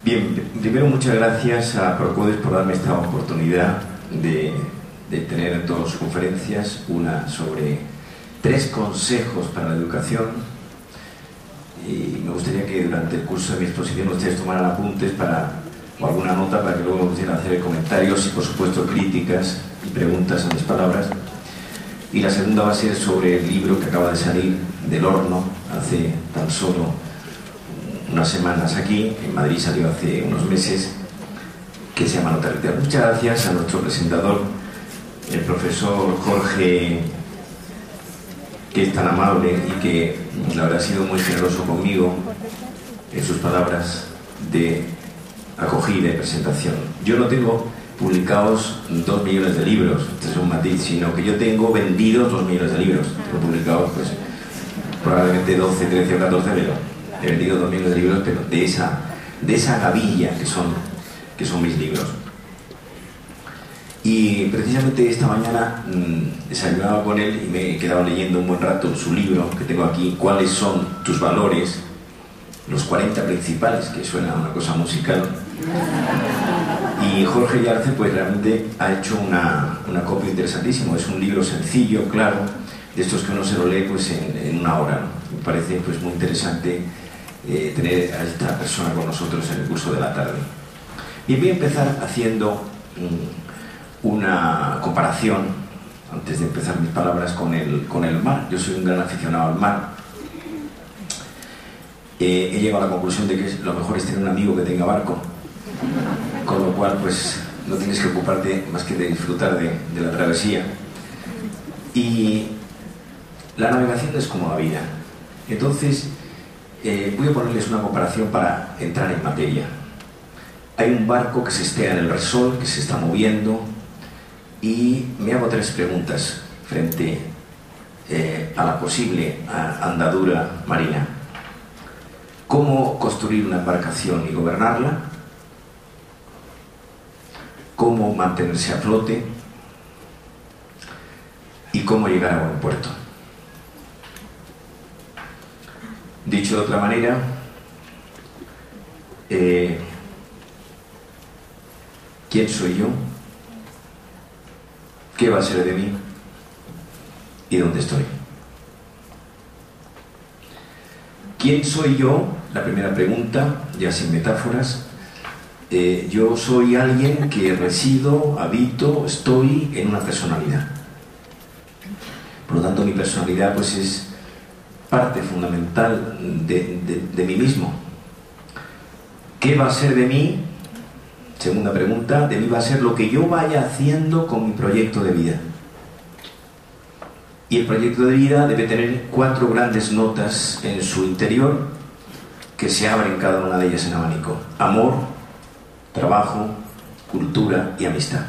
Bien, primero muchas gracias a Procodes por darme esta oportunidad de tener en todas sus conferencias una sobre 3 consejos para la educación, y me gustaría que durante el curso de mi exposición ustedes tomaran apuntes o alguna nota para que luego pudieran hacer comentarios y por supuesto críticas y preguntas a mis palabras. Y la segunda va a ser sobre el libro que acaba de salir del horno hace tan solo unas semanas aquí, en Madrid salió hace unos meses, que se llama Nota Literal. Muchas gracias a nuestro presentador, el profesor Jorge, que es tan amable y que la verdad ha sido muy generoso conmigo en sus palabras de acogida y presentación. Yo no tengo publicados 2 millones de libros, este es un matiz, sino que yo tengo vendidos 2 millones de libros. Tengo publicados pues probablemente 12, 13 o 14, pero he vendido 2 millones de libros, pero de esa gavilla que son mis libros. Y precisamente esta mañana desayunaba con él y me he quedado leyendo un buen rato su libro que tengo aquí, ¿Cuáles son tus valores? Los 40 principales, que suena a una cosa musical. Y Jorge Yarce pues realmente ha hecho una copia interesantísima. Es un libro sencillo, claro, de estos que uno se lo lee pues en una hora, ¿no? Me parece pues muy interesante tener a esta persona con nosotros en el curso de la tarde. Y voy a empezar haciendo una comparación, antes de empezar mis palabras, con el mar. Yo soy un gran aficionado al mar. He llegado a la conclusión de que lo mejor es tener un amigo que tenga barco, con lo cual pues no tienes que ocuparte más que de disfrutar de la travesía. Y la navegación es como la vida. Entonces voy a ponerles una comparación para entrar en materia. Hay un barco que se estea en el resol, que se está moviendo, y me hago 3 preguntas frente a la posible andadura marina. ¿Cómo construir una embarcación y gobernarla? ¿Cómo mantenerse a flote? ¿Y cómo llegar a buen puerto? Dicho de otra manera, ¿quién soy yo? ¿Qué va a ser de mí? ¿Y dónde estoy? ¿Quién soy yo? La primera pregunta, ya sin metáforas. Yo soy alguien que resido, habito, estoy en una personalidad. Por lo tanto, mi personalidad pues es parte fundamental de mí mismo. ¿Qué va a ser de mí? Segunda pregunta, de mí va a ser lo que yo vaya haciendo con mi proyecto de vida. Y el proyecto de vida debe tener 4 grandes notas en su interior que se abren cada una de ellas en abanico: amor, trabajo, cultura y amistad.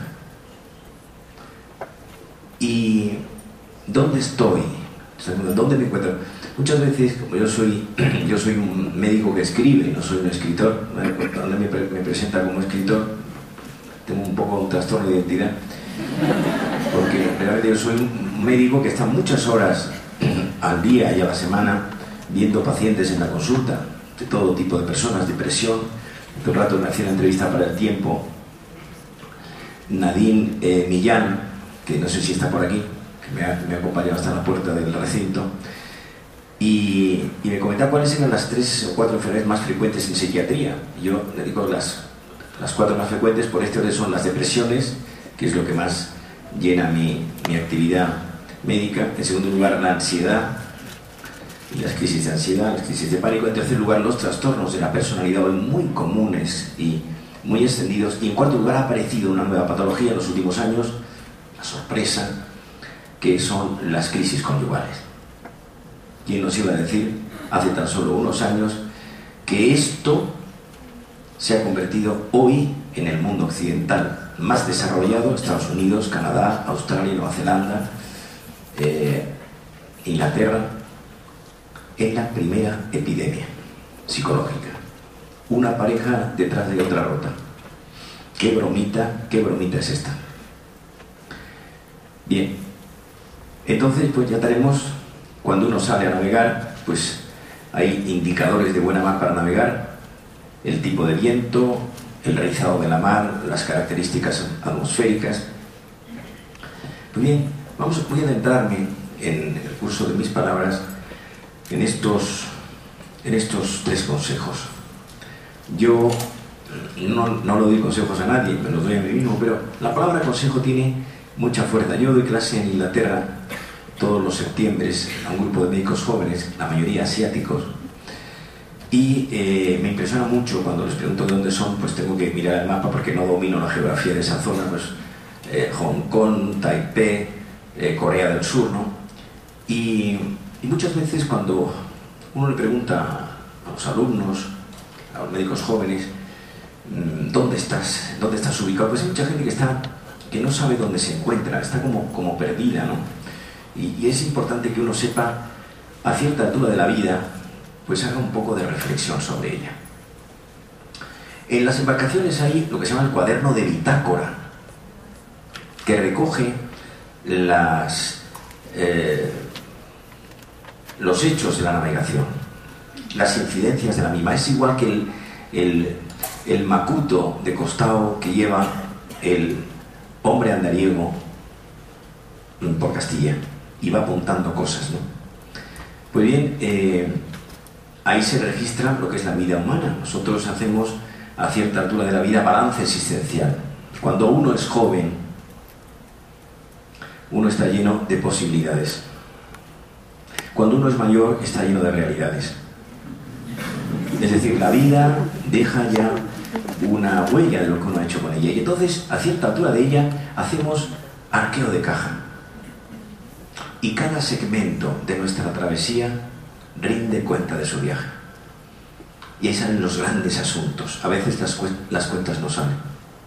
¿Y dónde estoy? ¿Dónde me encuentro? Muchas veces, como yo soy un médico que escribe, no soy un escritor, cuando me presenta como escritor, tengo un poco un trastorno de identidad, porque realmente yo soy un médico que está muchas horas al día y a la semana viendo pacientes en la consulta, de todo tipo de personas, depresión. Todo el rato me hacía una entrevista para El Tiempo Nadine Millán, que no sé si está por aquí, que me ha acompañado hasta la puerta del recinto, y me comentaba cuáles eran las 3 o 4 enfermedades más frecuentes en psiquiatría. Yo le digo las 4 más frecuentes. Por este orden son las depresiones, que es lo que más llena mi actividad médica. En segundo lugar, la ansiedad y las crisis de ansiedad, las crisis de pánico. En tercer lugar, los trastornos de la personalidad, hoy muy comunes y muy extendidos. Y en cuarto lugar, ha aparecido una nueva patología en los últimos años, la sorpresa, que son las crisis conyugales. ¿Quién nos iba a decir hace tan solo unos años que esto se ha convertido hoy en el mundo occidental más desarrollado, Estados Unidos, Canadá, Australia, Nueva Zelanda, Inglaterra, en la primera epidemia psicológica? Una pareja detrás de otra rota. qué bromita es esta. Bien, entonces pues ya tenemos, cuando uno sale a navegar, pues hay indicadores de buena mar para navegar. el tipo de viento, el rizado de la mar, las características atmosféricas. Muy bien, voy a adentrarme en el curso de mis palabras en estos 3 consejos. Yo no le doy consejos a nadie, me los doy a mí mismo, pero la palabra consejo tiene mucha fuerza. Yo doy clase en Inglaterra todos los septiembres a un grupo de médicos jóvenes, la mayoría asiáticos, y me impresiona mucho cuando les pregunto de dónde son, pues tengo que mirar el mapa porque no domino la geografía de esa zona, pues Hong Kong, Taipei, Corea del Sur, ¿no? Y muchas veces cuando uno le pregunta a los alumnos, a los médicos jóvenes, ¿dónde estás ubicado? Pues hay mucha gente que no sabe dónde se encuentra, está como perdida, ¿no? Y es importante que uno sepa, a cierta altura de la vida, pues haga un poco de reflexión sobre ella. En las embarcaciones hay lo que se llama el cuaderno de bitácora, que recoge los hechos de la navegación, las incidencias de la misma. Es igual que el macuto de costado que lleva el hombre andariego por Castilla y va apuntando cosas, ¿no? Pues bien, ahí se registra lo que es la vida humana. Nosotros hacemos a cierta altura de la vida balance existencial. Cuando uno es joven, uno está lleno de posibilidades. Cuando uno es mayor, está lleno de realidades. Es decir, la vida deja ya una huella de lo que uno ha hecho con ella. Y entonces, a cierta altura de ella, hacemos arqueo de caja. Y cada segmento de nuestra travesía rinde cuenta de su viaje. Y ahí salen los grandes asuntos. A veces las cuentas no salen.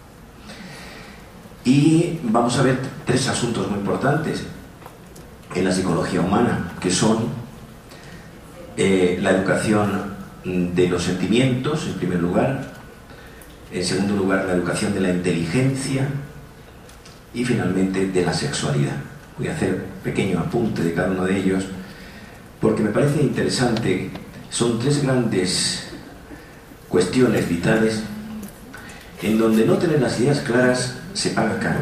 Y vamos a ver 3 asuntos muy importantes en la psicología humana, que son la educación de los sentimientos, en primer lugar; en segundo lugar, la educación de la inteligencia; y finalmente de la sexualidad. Voy a hacer un pequeño apunte de cada uno de ellos porque me parece interesante. Son 3 grandes cuestiones vitales en donde no tener las ideas claras se paga caro.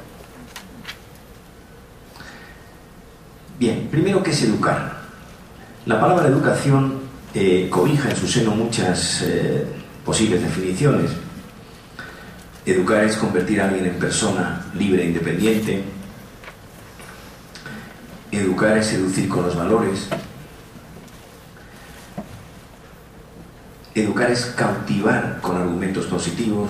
Bien, primero, ¿qué es educar? La palabra educación cobija en su seno muchas posibles definiciones. Educar es convertir a alguien en persona libre e independiente. Educar es seducir con los valores. Educar es cautivar con argumentos positivos.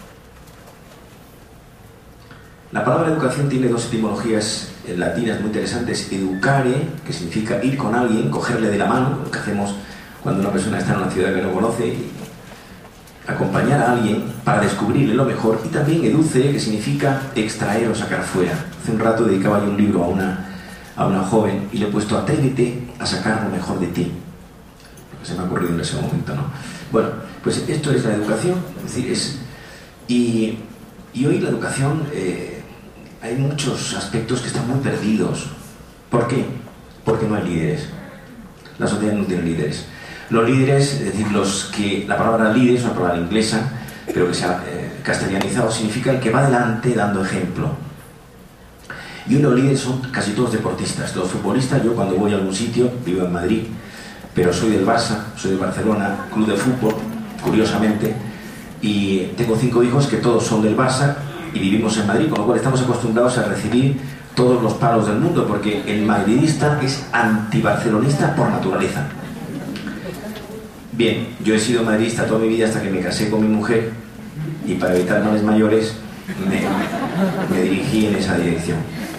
La palabra educación tiene 2 etimologías latinas muy interesantes. Educare, que significa ir con alguien, cogerle de la mano, lo que hacemos cuando una persona está en una ciudad que no conoce, y acompañar a alguien para descubrirle lo mejor. Y también educere, que significa extraer o sacar fuera. Hace un rato dedicaba yo un libro a una joven y le he puesto: atrévete a sacar lo mejor de ti. Lo que se me ha ocurrido en ese momento, ¿no? Bueno, pues esto es la educación. Es decir, y hoy la educación, hay muchos aspectos que están muy perdidos. ¿Por qué? Porque no hay líderes. La sociedad no tiene líderes. Los líderes, es decir, la palabra líder es una palabra inglesa, pero que se ha castellanizado, significa el que va adelante dando ejemplo. Y hoy los líderes son casi todos deportistas. Los futbolistas, yo cuando voy a algún sitio, vivo en Madrid, pero soy del Barça, soy del Barcelona, club de fútbol, curiosamente, y tengo 5 hijos que todos son del Barça y vivimos en Madrid, con lo cual estamos acostumbrados a recibir todos los palos del mundo, porque el madridista es antibarcelonista por naturaleza. Bien, yo he sido madridista toda mi vida hasta que me casé con mi mujer, y para evitar males mayores me dirigí en esa dirección.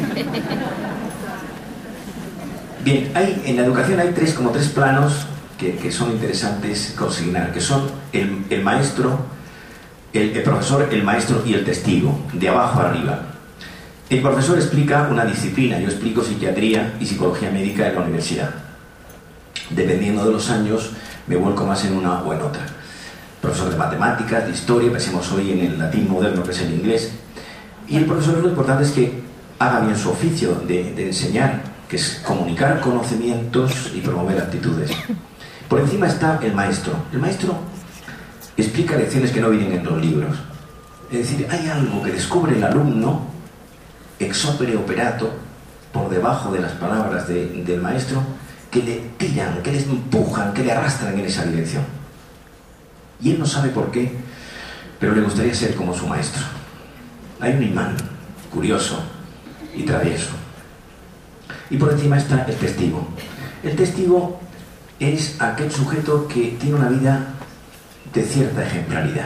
Bien, en la educación hay 3 planos que son interesantes consignar, que son el maestro, el profesor, el maestro y el testigo, de abajo arriba. El profesor explica una disciplina. Yo explico psiquiatría y psicología médica en la universidad. Dependiendo de los años, me vuelco más en una o en otra. Profesor de matemáticas, de historia, pensemos hoy en el latín moderno, que es el inglés. Y el profesor, lo importante es que haga bien su oficio de enseñar, que es comunicar conocimientos y promover actitudes. Por encima está el maestro. El maestro explica lecciones que no vienen en los libros. Es decir, hay algo que descubre el alumno, ex opere operato, por debajo de las palabras del maestro, que le tiran, que le empujan, que le arrastran en esa dirección. Y él no sabe por qué, pero le gustaría ser como su maestro. Hay un imán curioso y travieso. Y por encima está el testigo. El testigo es aquel sujeto que tiene una vida de cierta ejemplaridad.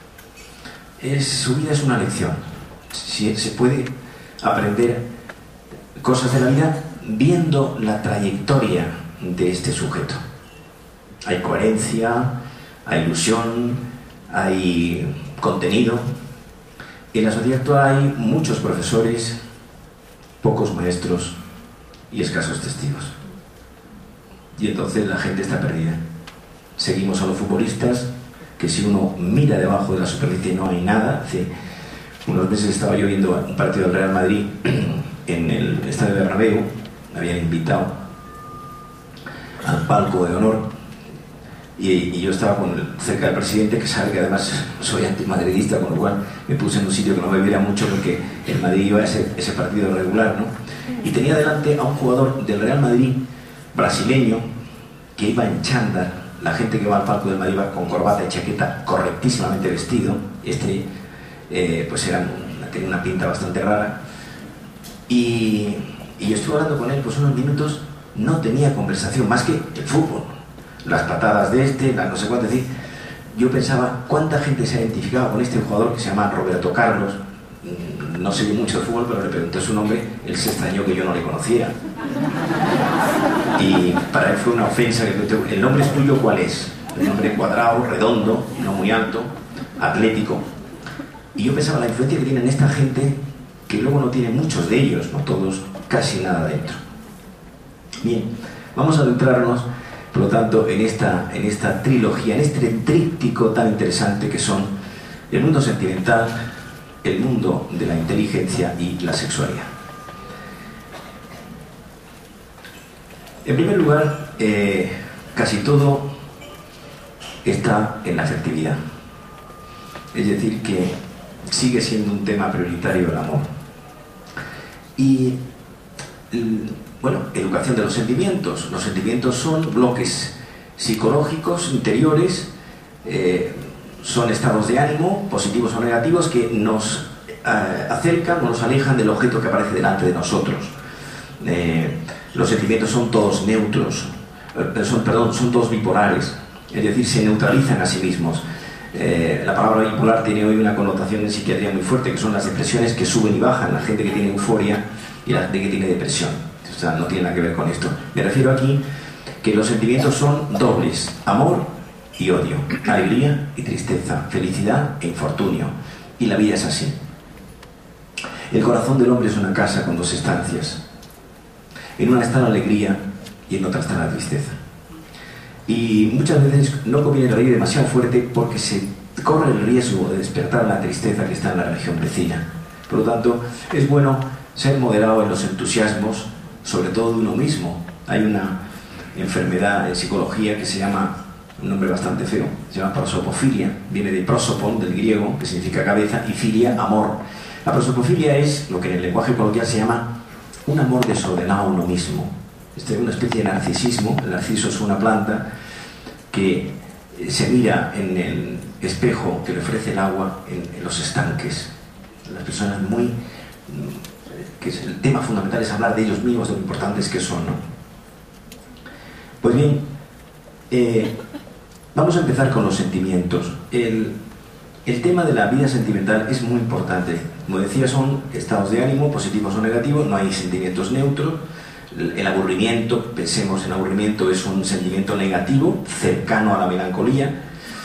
Su vida es una lección. Se puede aprender cosas de la vida viendo la trayectoria de este sujeto. Hay coherencia, hay ilusión, hay contenido. En la sociedad actual hay muchos profesores, pocos maestros y escasos testigos. Y entonces la gente está perdida. Seguimos a los futbolistas, que si uno mira debajo de la superficie no hay nada. Hace unos meses estaba yo viendo un partido del Real Madrid en el Estadio de Bernabéu. Me habían invitado al palco de honor y yo estaba cerca del presidente, que sabe que además soy antimadridista, con lo cual me puse en un sitio que no me viera mucho porque el Madrid iba a ese partido regular, ¿no? Y tenía delante a un jugador del Real Madrid brasileño que iba en chándal. La gente que va al palco del Madrid va con corbata y chaqueta, correctísimamente vestido. Pues tenía una pinta bastante rara. Y yo estuve hablando con él pues unos minutos. No tenía conversación más que el fútbol, las patadas de las no sé cuánto. Es decir, yo pensaba cuánta gente se ha identificado con este jugador que se llama Roberto Carlos. No sé mucho de fútbol, pero le pregunté su nombre. Él se extrañó que yo no le conocía. Y para él fue una ofensa. ¿El nombre es tuyo cuál es? El nombre cuadrado, redondo, no muy alto, atlético. Y yo pensaba la influencia que tienen esta gente, que luego no tiene muchos de ellos, no todos, casi nada dentro. Bien, vamos a adentrarnos, por lo tanto, en esta trilogía, en este tríptico tan interesante que son el mundo sentimental, el mundo de la inteligencia y la sexualidad. En primer lugar, casi todo está en la afectividad. Es decir, que sigue siendo un tema prioritario el amor. Y, bueno, educación de los sentimientos. Los sentimientos son bloques psicológicos interiores, son estados de ánimo, positivos o negativos, que nos acercan o nos alejan del objeto que aparece delante de nosotros. Los sentimientos son todos neutros, son todos bipolares, es decir, se neutralizan a sí mismos. La palabra bipolar tiene hoy una connotación en psiquiatría muy fuerte, que son las depresiones que suben y bajan, la gente que tiene euforia y la gente que tiene depresión. O sea, no tiene nada que ver con esto. Me refiero aquí que los sentimientos son dobles: amor y odio, alegría y tristeza, felicidad e infortunio. Y la vida es así. El corazón del hombre es una casa con dos estancias. En una está la alegría y en otra está la tristeza. Y muchas veces no conviene reír demasiado fuerte porque se corre el riesgo de despertar la tristeza que está en la región vecina. Por lo tanto, es bueno ser moderado en los entusiasmos, sobre todo de uno mismo. Hay una enfermedad en psicología que se llama, un nombre bastante feo, se llama prosopofilia. Viene de prosopon, del griego, que significa cabeza, y filia, amor. La prosopofilia es lo que en el lenguaje coloquial se llama un amor desordenado a uno mismo. Esta es una especie de narcisismo. El narciso es una planta que se mira en el espejo que le ofrece el agua en los estanques. Las personas que el tema fundamental es hablar de ellos mismos, de lo importantes que son, ¿no? Pues bien, vamos a empezar con los sentimientos. El tema de la vida sentimental es muy importante. Como decía, son estados de ánimo, positivos o negativos, no hay sentimientos neutros. El aburrimiento, pensemos en aburrimiento, es un sentimiento negativo, cercano a la melancolía,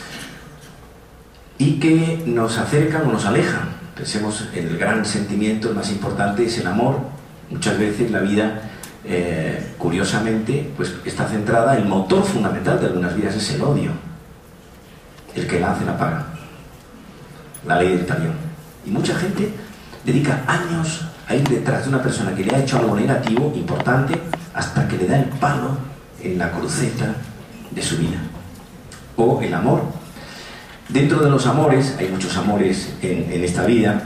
y que nos acercan o nos alejan. Pensemos en el gran sentimiento, el más importante es el amor. Muchas veces la vida, curiosamente, pues está centrada, el motor fundamental de algunas vidas es el odio. El que la hace la paga. La ley del talión. Y mucha gente dedica años a ir detrás de una persona que le ha hecho algo negativo, importante, hasta que le da el palo en la cruceta de su vida. O el amor. Dentro de los amores, hay muchos amores en esta vida.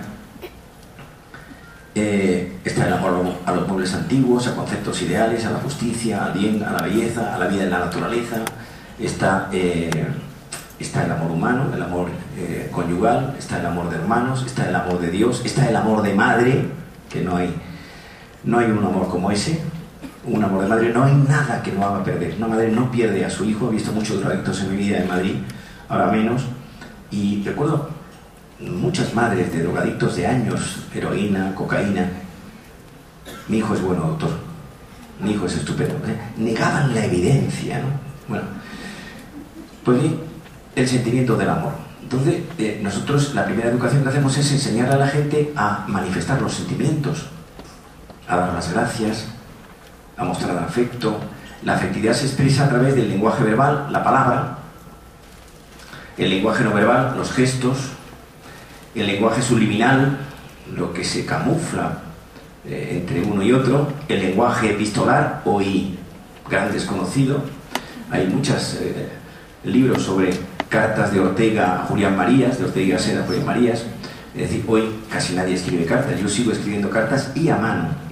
Está el amor a los muebles antiguos, a conceptos ideales, a la justicia, al bien, a la belleza, a la vida en la naturaleza. Está el amor humano, el amor conyugal, está el amor de hermanos, está el amor de Dios, está el amor de madre, que no hay un amor como ese. Un amor de madre, no hay nada que no haga perder. Una madre no pierde a su hijo. He visto muchos drogadictos en mi vida en Madrid, ahora menos. Y recuerdo muchas madres de drogadictos de años, heroína, cocaína. Mi hijo es bueno, doctor. Mi hijo es estupendo. Negaban la evidencia, ¿no? Bueno, pues bien, el sentimiento del amor. Entonces, nosotros la primera educación que hacemos es enseñar a la gente a manifestar los sentimientos, a dar las gracias, a mostrar afecto. La afectividad se expresa a través del lenguaje verbal, la palabra, el lenguaje no verbal, los gestos, el lenguaje subliminal, lo que se camufla entre uno y otro, el lenguaje epistolar, hoy gran desconocido. Hay muchos libros sobre cartas de Ortega a Julián Marías, de Ortega y Gasset a Julián Marías. Es decir, hoy casi nadie escribe cartas, yo sigo escribiendo cartas y a mano.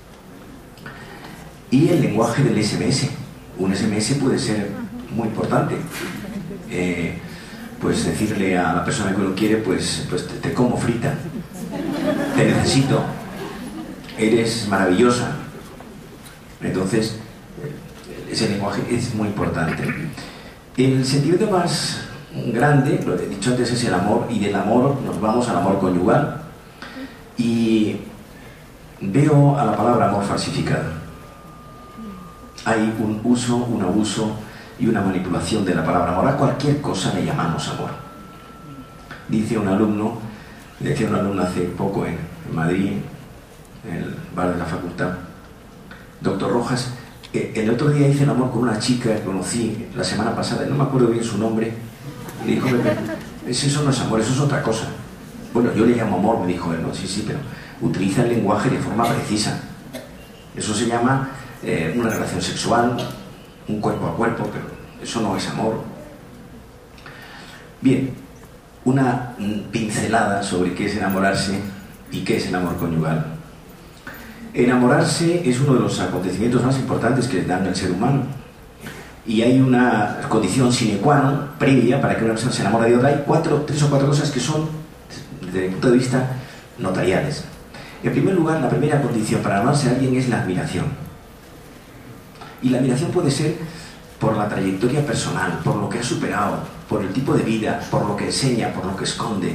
Y el lenguaje del SMS. Un SMS puede ser muy importante. Pues decirle a la persona que uno quiere, pues te como frita, te necesito, eres maravillosa. Entonces, ese lenguaje es muy importante. El sentimiento más grande, lo he dicho antes, es el amor, y del amor nos vamos al amor conyugal. Y veo a la palabra amor falsificada. Hay un uso, un abuso y una manipulación de la palabra amor. A cualquier cosa le llamamos amor. Decía un alumno hace poco en Madrid, en el bar de la facultad, doctor Rojas, el otro día hice el amor con una chica que conocí la semana pasada, no me acuerdo bien su nombre, y dijo, eso no es amor, eso es otra cosa. Bueno, yo le llamo amor, me dijo él, no, sí, pero utiliza el lenguaje de forma precisa. Eso se llama una relación sexual, un cuerpo a cuerpo, pero eso no es amor. Bien, una pincelada sobre qué es enamorarse y qué es el amor conyugal. Enamorarse es uno de los acontecimientos más importantes que dan al ser humano, y hay una condición sine qua non previa para que una persona se enamore de otra. Hay 3 o 4 cosas que son, desde mi punto de vista, notariales. En primer lugar, la primera condición para enamorarse de alguien es la admiración. Y la admiración puede ser por la trayectoria personal, por lo que ha superado, por el tipo de vida, por lo que enseña, por lo que esconde.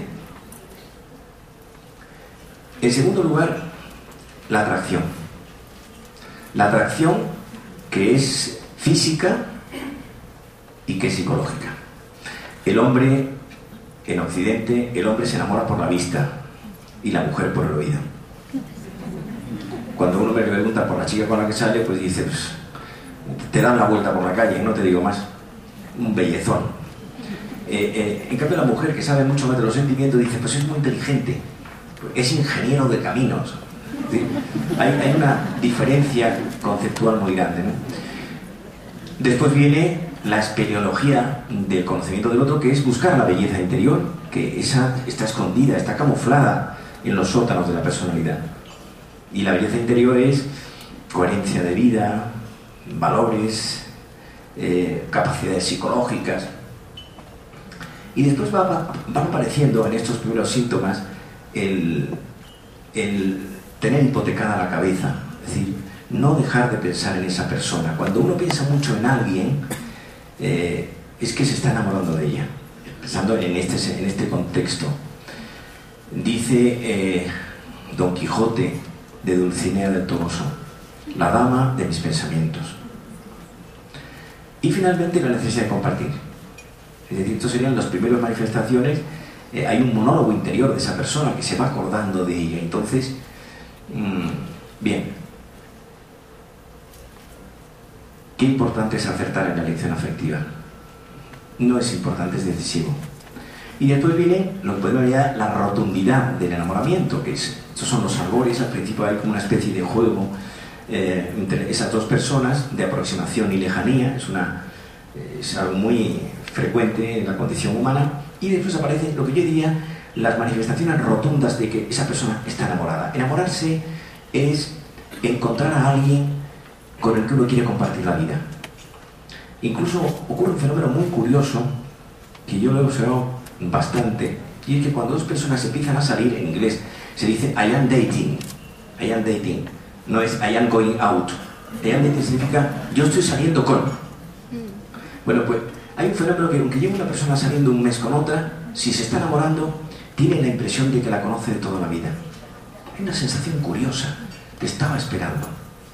En segundo lugar, la atracción. La atracción que es física y que es psicológica. El hombre, en Occidente, el hombre se enamora por la vista y la mujer por el oído. Cuando uno me pregunta por la chica con la que sale, pues dice, pues, te dan la vuelta por la calle, no te digo más, un bellezón. En cambio, la mujer, que sabe mucho más de los sentimientos, dice, pues es muy inteligente, es ingeniero de caminos. ¿Sí? Hay una diferencia conceptual muy grande, ¿no? Después viene la espeleología del conocimiento del otro, que es buscar la belleza interior, que esa está escondida, está camuflada en los sótanos de la personalidad. Y la belleza interior es coherencia de vida, valores, capacidades psicológicas. Y después van apareciendo en estos primeros síntomas el tener hipotecada la cabeza, es decir, no dejar de pensar en esa persona. Cuando uno piensa mucho en alguien, es que se está enamorando de ella, pensando en este contexto. Dice Don Quijote de Dulcinea del Toboso, la dama de mis pensamientos. Y finalmente la necesidad de compartir. Es decir, estos serían las primeras manifestaciones. Hay un monólogo interior de esa persona que se va acordando de ella. Entonces, bien, qué importante es acertar en la elección afectiva. No es importante, es decisivo. Y después viene lo que podemos llamar la rotundidad del enamoramiento, que estos son los albores. Al principio hay como una especie de juego entre esas dos personas, de aproximación y lejanía. Es algo muy frecuente en la condición humana, Y después aparecen lo que yo diría las manifestaciones rotundas de que esa persona está enamorada. Enamorarse es encontrar a alguien con el que uno quiere compartir la vida. Incluso ocurre un fenómeno muy curioso que yo lo he observado bastante, y es que cuando dos personas empiezan a salir, en inglés se dice I am dating, no es I am going out. I am dating significa yo estoy saliendo con. Bueno, pues hay un fenómeno que aunque lleve una persona saliendo un mes con otra, si se está enamorando, tiene la impresión de que la conoce de toda la vida. Hay una sensación curiosa, te estaba esperando.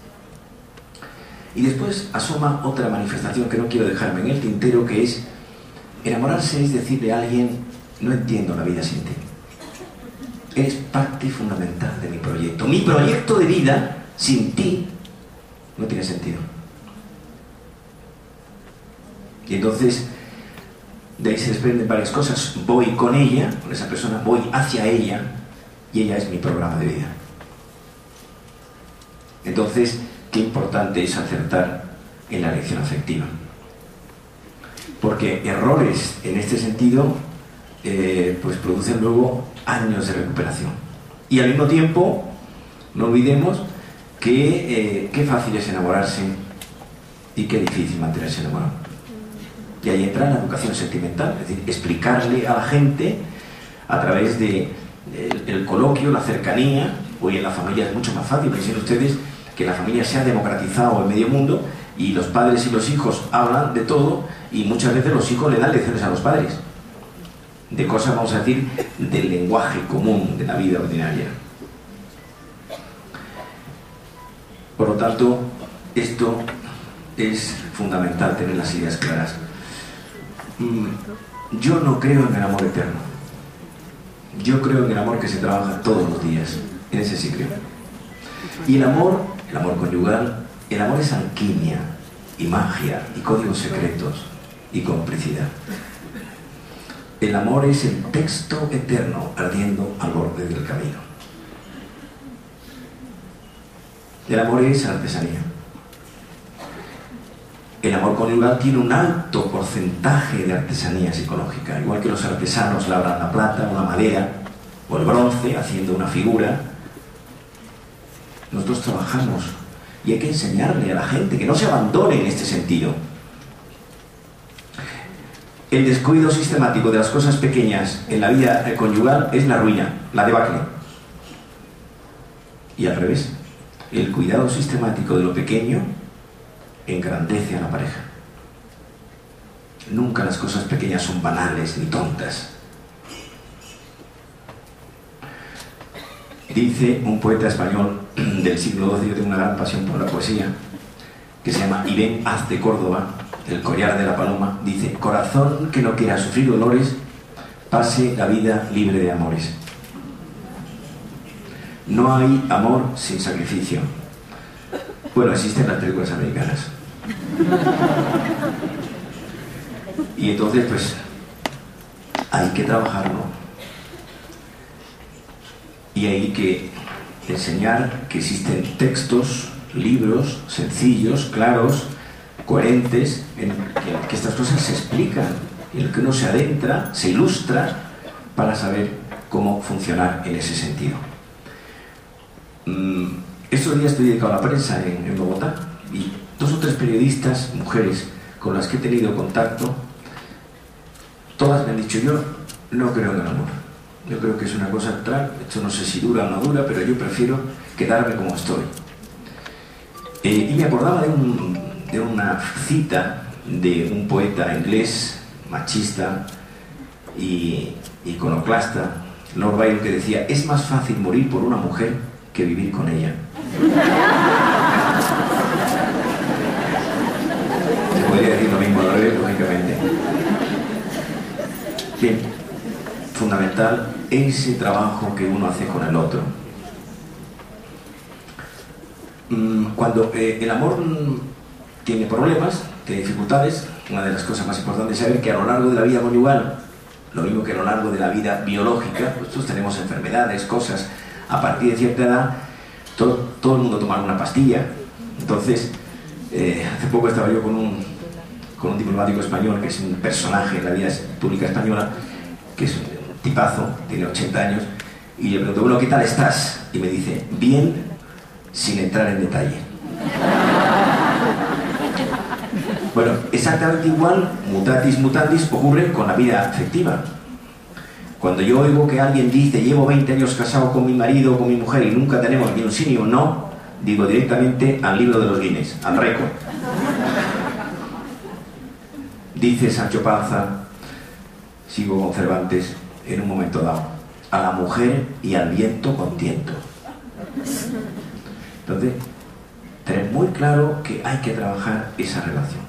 Y después asoma otra manifestación que no quiero dejarme en el tintero, que es enamorarse es decirle a alguien, no entiendo la vida sin ti. Eres parte fundamental de mi proyecto. Mi proyecto de vida sin ti no tiene sentido. Y entonces de ahí se desprenden varias cosas. Voy con ella, con esa persona, voy hacia ella, y ella es mi programa de vida. Entonces, qué importante es acertar en la elección afectiva. Porque errores en este sentido pues producen luego años de recuperación. Y al mismo tiempo, no olvidemos que qué fácil es enamorarse y qué difícil mantenerse enamorado. Y ahí entra la educación sentimental, es decir, explicarle a la gente a través de el coloquio, la cercanía. Hoy en la familia es mucho más fácil, piensen ustedes que la familia se ha democratizado en medio mundo y los padres y los hijos hablan de todo, y muchas veces los hijos le dan lecciones a los padres de cosas, vamos a decir, del lenguaje común de la vida ordinaria. Por lo tanto, esto es fundamental, tener las ideas claras. Yo no creo en el amor eterno. Yo creo en el amor que se trabaja todos los días. En ese sí creo. Y el amor conyugal, el amor es alquimia y magia y códigos secretos y complicidad. El amor es el texto eterno ardiendo al borde del camino. El amor es artesanía. El amor conyugal tiene un alto porcentaje de artesanía psicológica, igual que los artesanos labran la plata o la madera o el bronce haciendo una figura. Nosotros trabajamos y hay que enseñarle a la gente que no se abandone en este sentido. El descuido sistemático de las cosas pequeñas en la vida conyugal es la ruina, la debacle. Y al revés, el cuidado sistemático de lo pequeño engrandece a la pareja. Nunca las cosas pequeñas son banales ni tontas. Dice un poeta español del siglo XII, yo tengo una gran pasión por la poesía, que se llama Ibén Az de Córdoba, el collar de la paloma, dice: corazón que no quiera sufrir dolores, pase la vida libre de amores. No hay amor sin sacrificio. Bueno, existen las películas americanas. Y entonces, pues, hay que trabajarlo. Y hay que enseñar que existen textos, libros sencillos, claros, coherentes, en que estas cosas se explican, en el que uno se adentra, se ilustra para saber cómo funcionar en ese sentido. Estos días estoy dedicado a la prensa en Bogotá, y 2 o 3 periodistas, mujeres, con las que he tenido contacto, todas me han dicho: yo no creo en el amor. Yo creo que es una cosa actual, esto no sé si dura o no dura, pero yo prefiero quedarme como estoy. Y me acordaba de una cita de un poeta inglés, machista y iconoclasta, Lord Byron, que decía: es más fácil morir por una mujer que vivir con ella. Se podría decir lo mismo al revés, lógicamente. Bien, fundamental ese trabajo que uno hace con el otro. Cuando el amor tiene problemas, tiene dificultades, una de las cosas más importantes es saber que a lo largo de la vida conyugal, lo mismo que a lo largo de la vida biológica, pues tenemos enfermedades, cosas. A partir de cierta edad, todo el mundo toma una pastilla. Entonces, hace poco estaba yo con un diplomático español, que es un personaje en la vida pública española, que es un tipazo, tiene 80 años, y le pregunto, bueno, ¿qué tal estás? Y me dice, bien, sin entrar en detalle. Bueno, exactamente igual, mutatis mutandis, ocurre con la vida afectiva. Cuando yo oigo que alguien dice, llevo 20 años casado con mi marido o con mi mujer y nunca tenemos ni un sí ni un no, digo directamente al libro de los Guinness, al récord. Dice Sancho Panza, sigo con Cervantes, en un momento dado, a la mujer y al viento con tiento. Entonces, tener muy claro que hay que trabajar esa relación.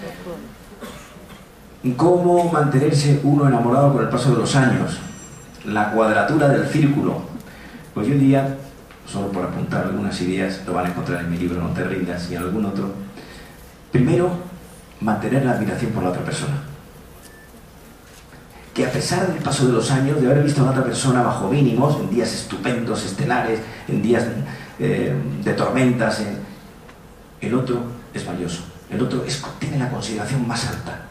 ¿Cómo mantenerse uno enamorado con el paso de los años? La cuadratura del círculo. Pues yo diría, solo por apuntar algunas ideas, lo van a encontrar en mi libro No te rindas y en algún otro. Primero, mantener la admiración por la otra persona. Que a pesar del paso de los años, de haber visto a la otra persona bajo mínimos, en días estupendos, estelares, en días de tormentas, el otro es valioso. El otro tiene la consideración más alta.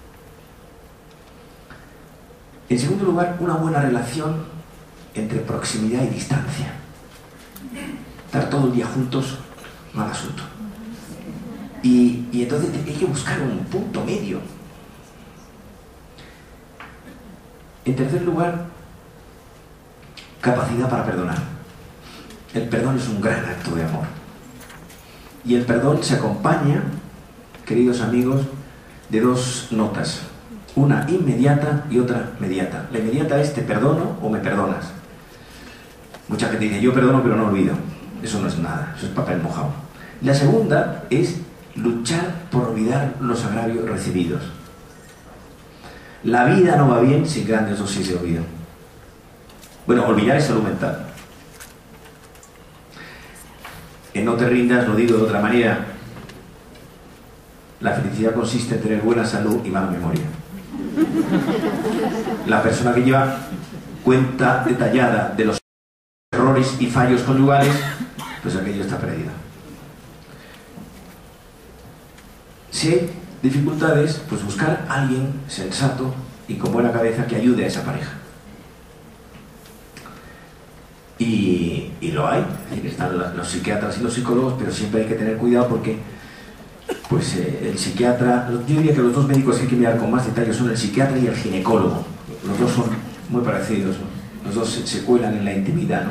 En segundo lugar, una buena relación entre proximidad y distancia. Estar todo el día juntos, mal asunto. Y entonces hay que buscar un punto medio. En tercer lugar, capacidad para perdonar. El perdón es un gran acto de amor. Y el perdón se acompaña, queridos amigos, de dos notas. Una inmediata y otra mediata. La inmediata es te perdono o me perdonas. Mucha gente dice yo perdono pero no olvido. Eso no es nada, eso es papel mojado. La segunda es luchar por olvidar los agravios recibidos. La vida no va bien sin grandes dosis de olvido. Bueno, olvidar es salud mental. En No te rindas lo digo de otra manera. La felicidad consiste en tener buena salud y mala memoria. La persona que lleva cuenta detallada de los errores y fallos conyugales, pues aquello está perdido. Si hay dificultades, pues buscar a alguien sensato y con buena cabeza que ayude a esa pareja. Y lo hay, están los psiquiatras y los psicólogos, pero siempre hay que tener cuidado porque pues el psiquiatra, yo diría que los dos médicos que hay que mirar con más detalle son el psiquiatra y el ginecólogo. Los dos son muy parecidos, ¿no? Los dos se cuelan en la intimidad, ¿no?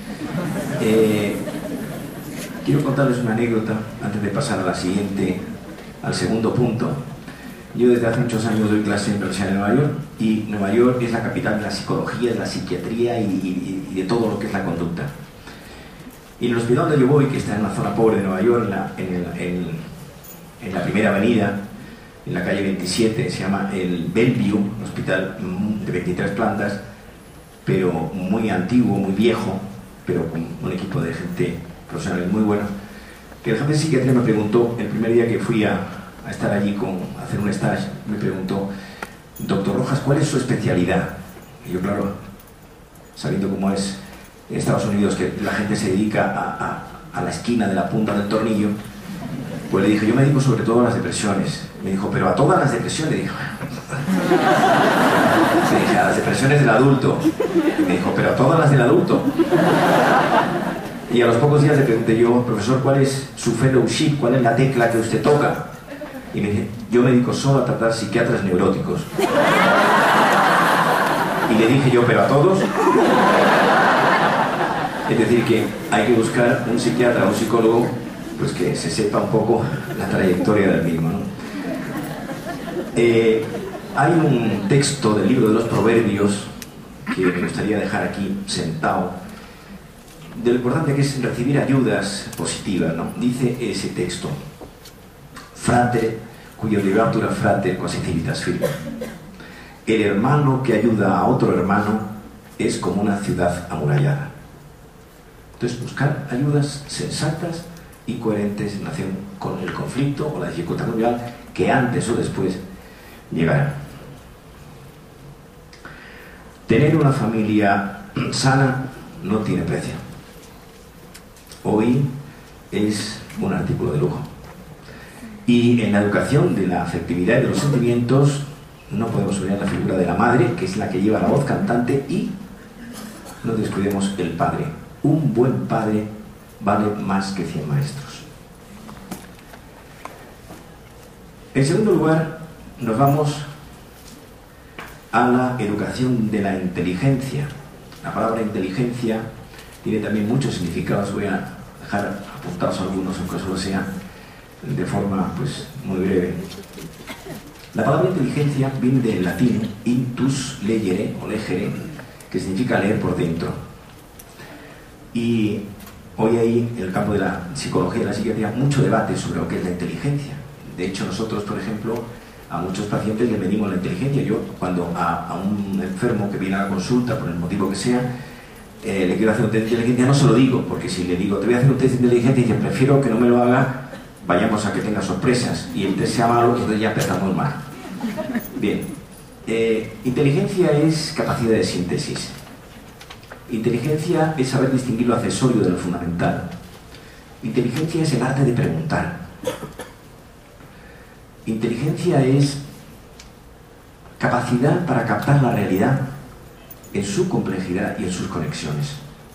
Quiero contarles una anécdota antes de pasar a al segundo punto. Yo desde hace muchos años doy clase en la Universidad de Nueva York y Nueva York es la capital de la psicología, de la psiquiatría y de todo lo que es la conducta. Y el hospital donde yo voy, que está en la zona pobre de Nueva York, en la primera avenida, en la calle 27, se llama el Bellevue, un hospital de 23 plantas, pero muy antiguo, muy viejo, pero con un equipo de gente profesional muy bueno. Que el jefe de psiquiatría me preguntó, el primer día que fui a estar allí a hacer un stage, me preguntó, doctor Rojas, ¿cuál es su especialidad? Y yo, claro, sabiendo cómo es en Estados Unidos, que la gente se dedica a la esquina de la punta del tornillo, pues le dije, yo me dedico sobre todo a las depresiones. Me dijo, pero a todas las depresiones. Le dije, a las depresiones del adulto. Me dijo, pero a todas las del adulto. Y a los pocos días le pregunté yo, profesor, ¿cuál es su fellowship? ¿Cuál es la tecla que usted toca? Y me dije, yo me dedico solo a tratar psiquiatras neuróticos. Y le dije yo, ¿pero a todos? Es decir, que hay que buscar un psiquiatra o un psicólogo pues que se sepa un poco la trayectoria del mismo, ¿no? Hay un texto del libro de los Proverbios que me gustaría dejar aquí sentado, de lo importante que es recibir ayudas positivas, ¿no? Dice ese texto: Frate, cuyo levatura frate quasi civitas firma. El hermano que ayuda a otro hermano es como una ciudad amurallada. Entonces, buscar ayudas sensatas y coherentes en relación con el conflicto o la dificultad mundial que antes o después llegará. Tener una familia sana no tiene precio. Hoy es un artículo de lujo. Y en la educación de la afectividad y de los sentimientos no podemos olvidar la figura de la madre, que es la que lleva la voz cantante, y no descuidemos el padre. Un buen padre vale más que 100 maestros. En segundo lugar, nos vamos a la educación de la inteligencia. La palabra inteligencia tiene también muchos significados. Voy a dejar apuntados algunos, aunque solo sea de forma pues muy breve. La palabra inteligencia viene del latín intus legere o legere, que significa leer por dentro. Y hoy hay en el campo de la psicología y la psiquiatría mucho debate sobre lo que es la inteligencia. De hecho, nosotros, por ejemplo, a muchos pacientes le medimos la inteligencia. Yo, cuando a un enfermo que viene a la consulta, por el motivo que sea, le quiero hacer un test de inteligencia, no se lo digo, porque si le digo, te voy a hacer un test de inteligencia, y dice, prefiero que no me lo haga, vayamos a que tenga sorpresas, y el test sea malo, y entonces ya empezamos mal. Bien, inteligencia es capacidad de síntesis. Inteligencia es saber distinguir lo accesorio de lo fundamental. Inteligencia es el arte de preguntar. Inteligencia es capacidad para captar la realidad en su complejidad y en sus conexiones.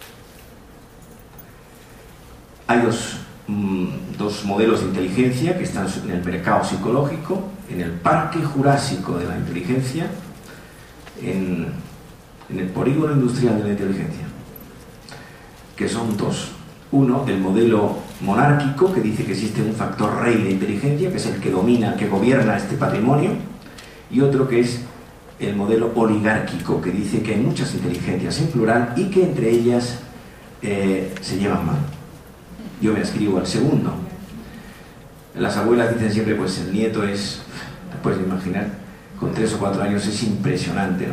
Hay dos modelos de inteligencia que están en el mercado psicológico, en el parque jurásico de la inteligencia, en el polígono industrial de la inteligencia, que son dos. Uno, el modelo monárquico, que dice que existe un factor rey de inteligencia, que es el que domina, que gobierna este patrimonio, y otro que es el modelo oligárquico, que dice que hay muchas inteligencias en plural y que entre ellas se llevan mal. Yo me adscribo al segundo. Las abuelas dicen siempre, pues el nieto es, te puedes imaginar, con 3 o 4 años es impresionante, ¿no?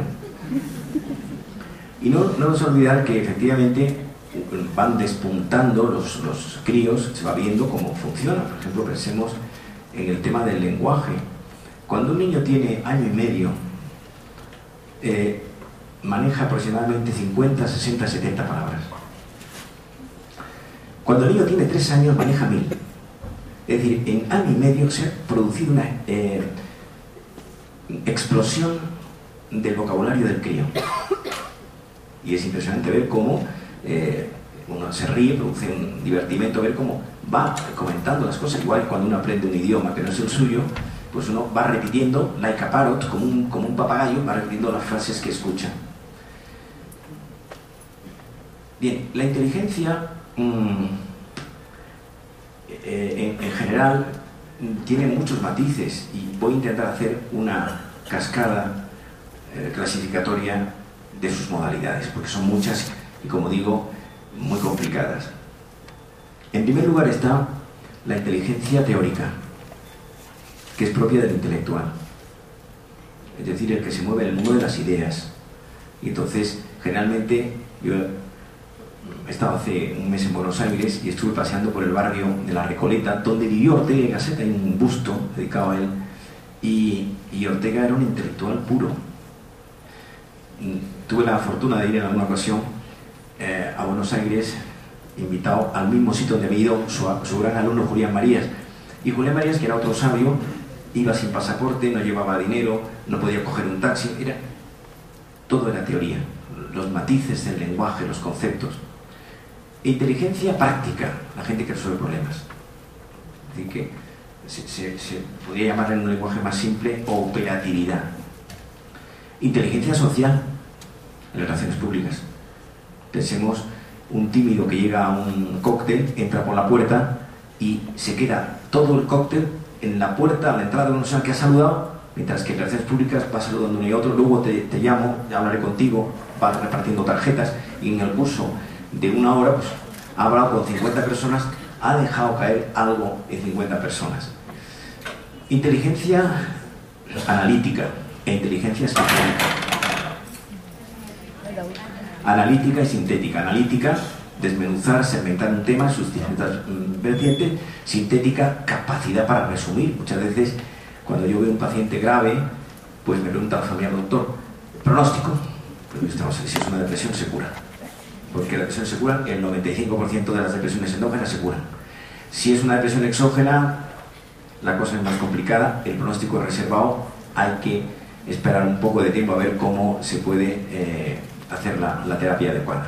Y no nos olvidar que efectivamente van despuntando los críos, se va viendo cómo funciona. Por ejemplo, pensemos en el tema del lenguaje. Cuando un niño tiene año y medio, maneja aproximadamente 50, 60, 70 palabras. Cuando el niño tiene 3 años, maneja 1000. Es decir, en año y medio se ha producido una explosión del vocabulario del crío. Y es impresionante ver cómo uno se ríe, produce un divertimento, ver cómo va comentando las cosas. Igual cuando uno aprende un idioma que no es el suyo, pues uno va repitiendo, like a parrot, como un papagayo, va repitiendo las frases que escucha. Bien, la inteligencia en general tiene muchos matices y voy a intentar hacer una cascada clasificatoria de sus modalidades, porque son muchas y, como digo, muy complicadas. En primer lugar está la inteligencia teórica, que es propia del intelectual, es decir, el que se mueve en el mundo de las ideas. Y entonces, generalmente, yo he estado hace un mes en Buenos Aires y estuve paseando por el barrio de La Recoleta, donde vivió Ortega y Gasset. Hay un busto dedicado a él, y Ortega era un intelectual puro. Tuve la fortuna de ir en alguna ocasión a Buenos Aires, invitado al mismo sitio donde había ido su gran alumno Julián Marías. Y Julián Marías, que era otro sabio, iba sin pasaporte, no llevaba dinero, no podía coger un taxi, todo era teoría, los matices del lenguaje, los conceptos. Inteligencia práctica, la gente que resuelve problemas. Es decir, que se podría llamar en un lenguaje más simple operatividad. Inteligencia social, en relaciones públicas. Pensemos un tímido que llega a un cóctel, entra por la puerta y se queda todo el cóctel en la puerta, a la entrada de una persona que ha saludado, mientras que en relaciones públicas va saludando uno y otro, luego te llamo, ya hablaré contigo, va repartiendo tarjetas, y en el curso de 1 hora pues, ha hablado con 50 personas, ha dejado caer algo en 50 personas. Inteligencia analítica e inteligencia sintética. Analítica y sintética. Analítica, desmenuzar, segmentar un tema, sus distintas vertientes. Sintética, capacidad para resumir. Muchas veces, cuando yo veo un paciente grave, pues me pregunta al familiar doctor, pronóstico, pues si es una depresión se cura, porque la depresión se cura, el 95% de las depresiones endógenas se curan. Si es una depresión exógena, la cosa es más complicada, el pronóstico es reservado, hay que esperar un poco de tiempo a ver cómo se puede hacer la terapia adecuada.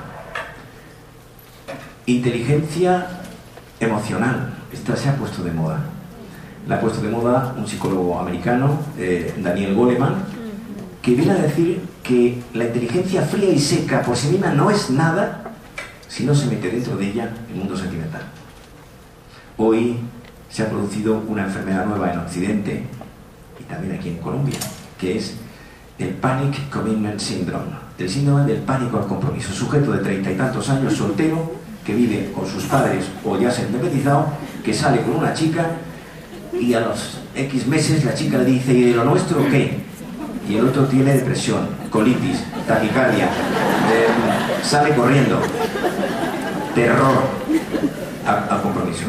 Inteligencia emocional, esta se ha puesto de moda. La ha puesto de moda un psicólogo americano, Daniel Goleman, que viene a decir que la inteligencia fría y seca por sí misma no es nada si no se mete dentro de ella el mundo sentimental. Hoy se ha producido una enfermedad nueva en Occidente y también aquí en Colombia, que es el Panic Commitment Syndrome, el síndrome del pánico al compromiso. Sujeto de 30 y tantos años, soltero, que vive con sus padres o ya se ha independizado, que sale con una chica y a los X meses la chica le dice: ¿y de lo nuestro qué? Y el otro tiene depresión, colitis, taquicardia, sale corriendo. Terror al compromiso.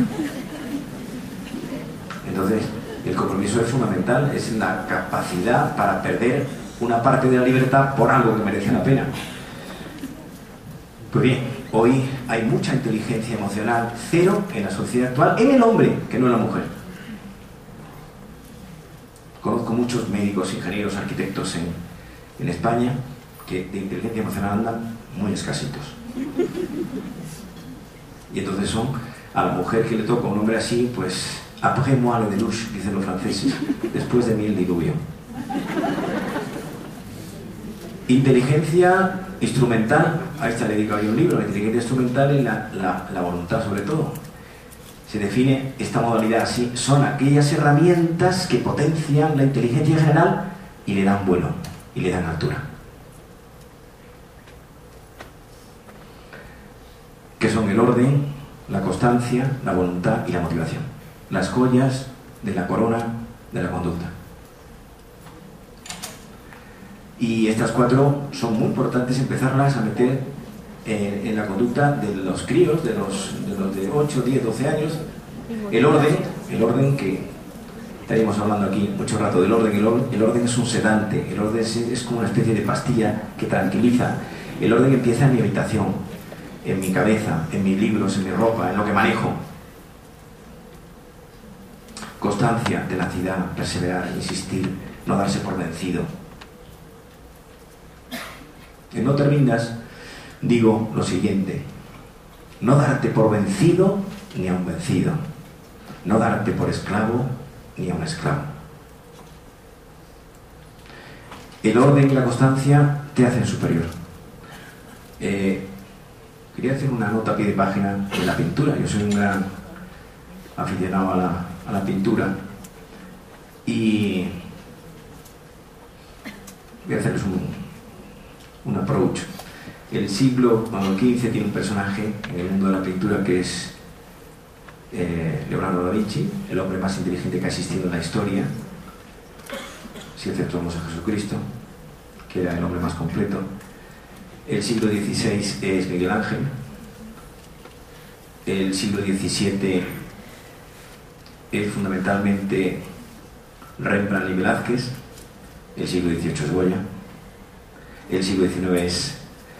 Entonces, el compromiso es fundamental, es la capacidad para perder una parte de la libertad por algo que merece la pena. Pues bien, hoy hay mucha inteligencia emocional, cero en la sociedad actual, en el hombre, que no en la mujer. Conozco muchos médicos, ingenieros, arquitectos en España que de inteligencia emocional andan muy escasitos. Y entonces son, a la mujer que le toca un hombre así, pues, après moi le déluge, dicen los franceses, después de mí el diluvio. Inteligencia instrumental, a esta le he dedicado yo un libro. La inteligencia instrumental es la voluntad, sobre todo. Se define esta modalidad así: son aquellas herramientas que potencian la inteligencia general y le dan vuelo, y le dan altura. Que son el orden, la constancia, la voluntad y la motivación. Las joyas de la corona de la conducta. Y estas cuatro son muy importantes empezarlas a meter en la conducta de los críos, de los de 8, 10, 12 años. El orden que estaríamos hablando aquí mucho rato del orden. El orden es un sedante, el orden es como una especie de pastilla que tranquiliza. El orden empieza en mi habitación, en mi cabeza, en mis libros, en mi ropa, en lo que manejo. Constancia, tenacidad, perseverar, insistir, no darse por vencido. En No te rindas digo lo siguiente: no darte por vencido ni a un vencido, no darte por esclavo ni a un esclavo. El orden y la constancia te hacen superior. Quería hacer una nota a pie de página de la pintura. Yo soy un gran aficionado a la pintura y voy a hacerles un approach. El siglo XV tiene un personaje en el mundo de la pintura que es Leonardo da Vinci, el hombre más inteligente que ha existido en la historia, si aceptamos a Jesucristo, que era el hombre más completo. El siglo XVI es Miguel Ángel. El siglo XVII es fundamentalmente Rembrandt y Velázquez. El siglo XVIII es Goya. El siglo XIX es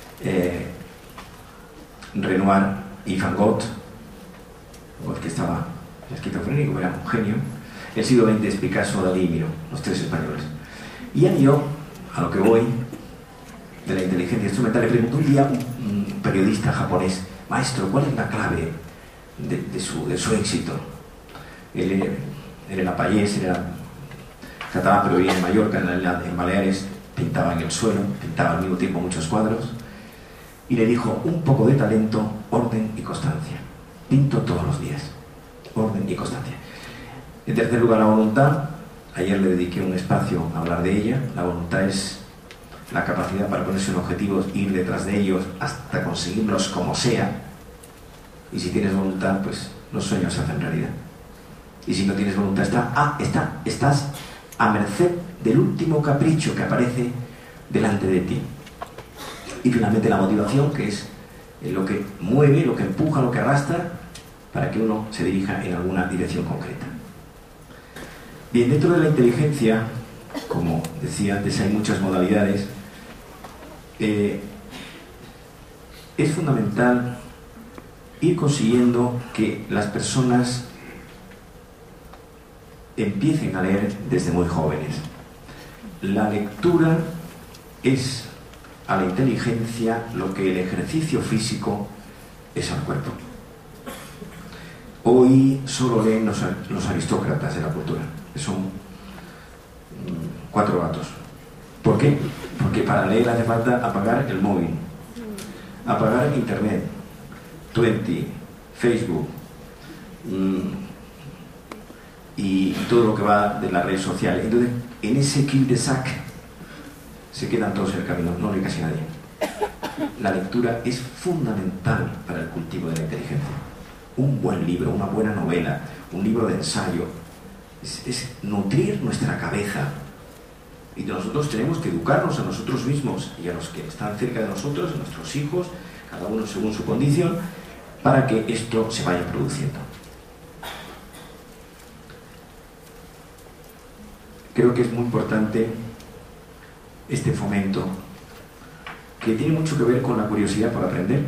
Renoir y Van Gogh, que estaba esquizofrénico, era un genio. El siglo XX es Picasso, Dalí y Miró, los tres españoles. Y yo, a lo que voy de la inteligencia instrumental, le preguntó un día a un periodista japonés: maestro, ¿cuál es la clave de su éxito? Él era payés, era catalán, pero vivía en Mallorca, en Baleares. Pintaba en el suelo, pintaba al mismo tiempo muchos cuadros, y le dijo: un poco de talento, orden y constancia. Pinto todos los días, orden y constancia. En tercer lugar, la voluntad. Ayer le dediqué un espacio a hablar de ella. La voluntad es la capacidad para ponerse un objetivo, ir detrás de ellos hasta conseguirlos como sea. Y si tienes voluntad, pues los sueños se hacen realidad. Y si no tienes voluntad, estás a merced del último capricho que aparece delante de ti. Y finalmente la motivación, que es lo que mueve, lo que empuja, lo que arrastra para que uno se dirija en alguna dirección concreta. Bien, dentro de la inteligencia, como decía antes, hay muchas modalidades. Es fundamental ir consiguiendo que las personas empiecen a leer desde muy jóvenes. la lectura es a la inteligencia lo que el ejercicio físico es al cuerpo. Hoy solo leen los aristócratas de la cultura, que son 4 gatos. ¿Por qué? Porque para leer hace falta apagar el móvil, apagar internet, Twenty, Facebook y todo lo que va de las redes sociales. Entonces, en ese cul-de-sac se quedan todos en el camino, no lee casi nadie. La lectura es fundamental para el cultivo de la inteligencia. Un buen libro, una buena novela, un libro de ensayo, es nutrir nuestra cabeza. Y nosotros tenemos que educarnos a nosotros mismos y a los que están cerca de nosotros, a nuestros hijos, cada uno según su condición, para que esto se vaya produciendo. Creo que es muy importante este fomento, que tiene mucho que ver con la curiosidad por aprender.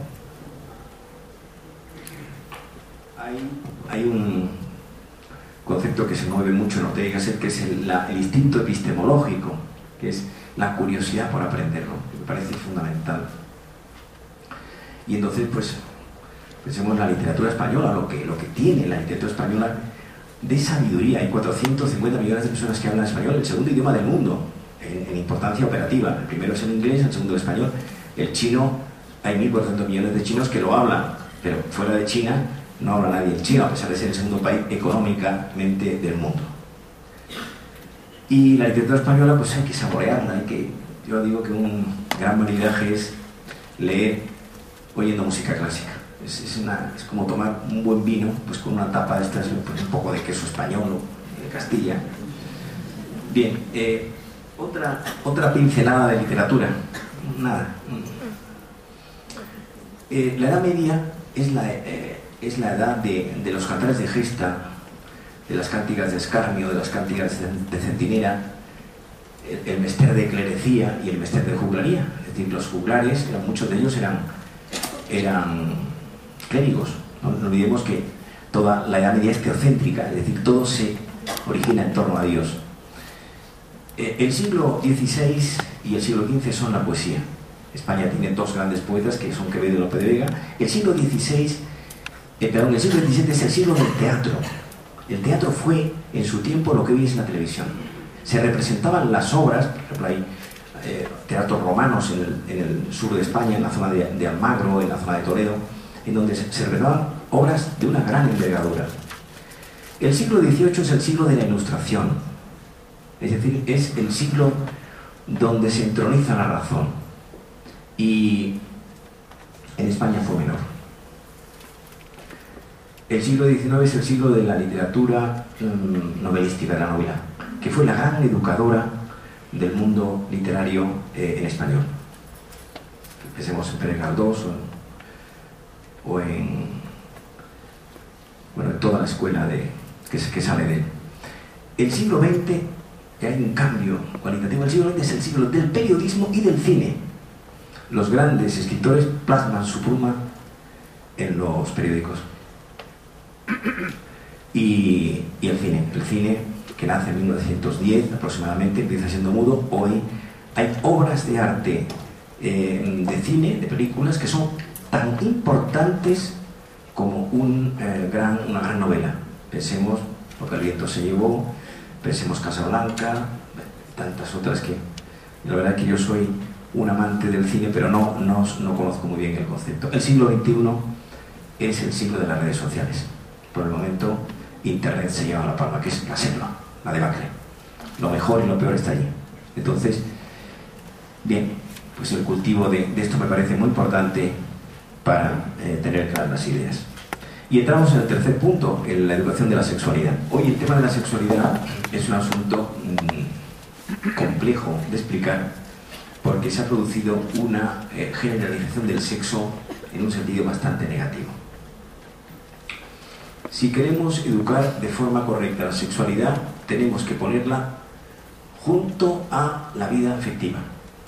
Hay un concepto que se mueve mucho en Ortega y Gasset, que es el instinto epistemológico, que es la curiosidad por aprenderlo, que me parece fundamental. Y entonces, pues, pensemos en la literatura española, lo que tiene la literatura española de sabiduría. Hay 450 millones de personas que hablan español, el segundo idioma del mundo en importancia operativa. El primero es el inglés, el segundo el español. El chino, hay 1.400 millones de chinos que lo hablan, pero fuera de China no habla nadie el chino, a pesar de ser el segundo país económicamente del mundo. Y la literatura española, pues hay que saborearla, yo digo que un gran maridaje es leer oyendo música clásica. Es como tomar un buen vino, pues con una tapa de estas, pues un poco de queso español o de Castilla. Bien, otra pincelada de literatura. Nada. La Edad Media es la edad de los cantares de gesta, de las cántigas de escarnio, de las cántigas de centinela, el mester de clerecía y el mester de juglaría. Es decir, los juglares, muchos de ellos eran clérigos. No olvidemos que toda la Edad Media es teocéntrica, es decir, todo se origina en torno a Dios. El siglo XVI y el siglo XV son la poesía. España tiene 2 grandes poetas, que son Quevedo y Lope de Vega. El siglo XVII es el siglo del teatro. El teatro fue en su tiempo lo que hoy es la televisión. Se representaban las obras, por ejemplo, hay teatros romanos en el sur de España, en la zona de Almagro, en la zona de Toledo, en donde se representaban obras de una gran envergadura. El siglo XVIII es el siglo de la Ilustración, es decir, es el siglo donde se entroniza la razón, y en España fue menor. El siglo XIX es el siglo de la literatura novelística, de la novela, que fue la gran educadora del mundo literario en español. Pensemos en Pérez Galdós o en toda la escuela que sale de él. El siglo XX, que hay un cambio cualitativo, el siglo XX es el siglo del periodismo y del cine. Los grandes escritores plasman su pluma en los periódicos. Y el cine que nace en 1910 aproximadamente, empieza siendo mudo. Hoy hay obras de arte, de cine, de películas, que son tan importantes como una gran novela. Pensemos Lo que el viento se llevó, pensemos Casablanca, tantas otras que... La verdad es que yo soy un amante del cine, pero no conozco muy bien el concepto. El siglo XXI es el siglo de las redes sociales. Por el momento, Internet se lleva la palma, que es la selva, la debacle. Lo mejor y lo peor está allí. Entonces, bien, pues el cultivo de esto me parece muy importante para tener claras las ideas. Y entramos en el tercer punto, en la educación de la sexualidad. Hoy el tema de la sexualidad es un asunto complejo de explicar, porque se ha producido una generalización del sexo en un sentido bastante negativo. Si queremos educar de forma correcta la sexualidad, tenemos que ponerla junto a la vida afectiva.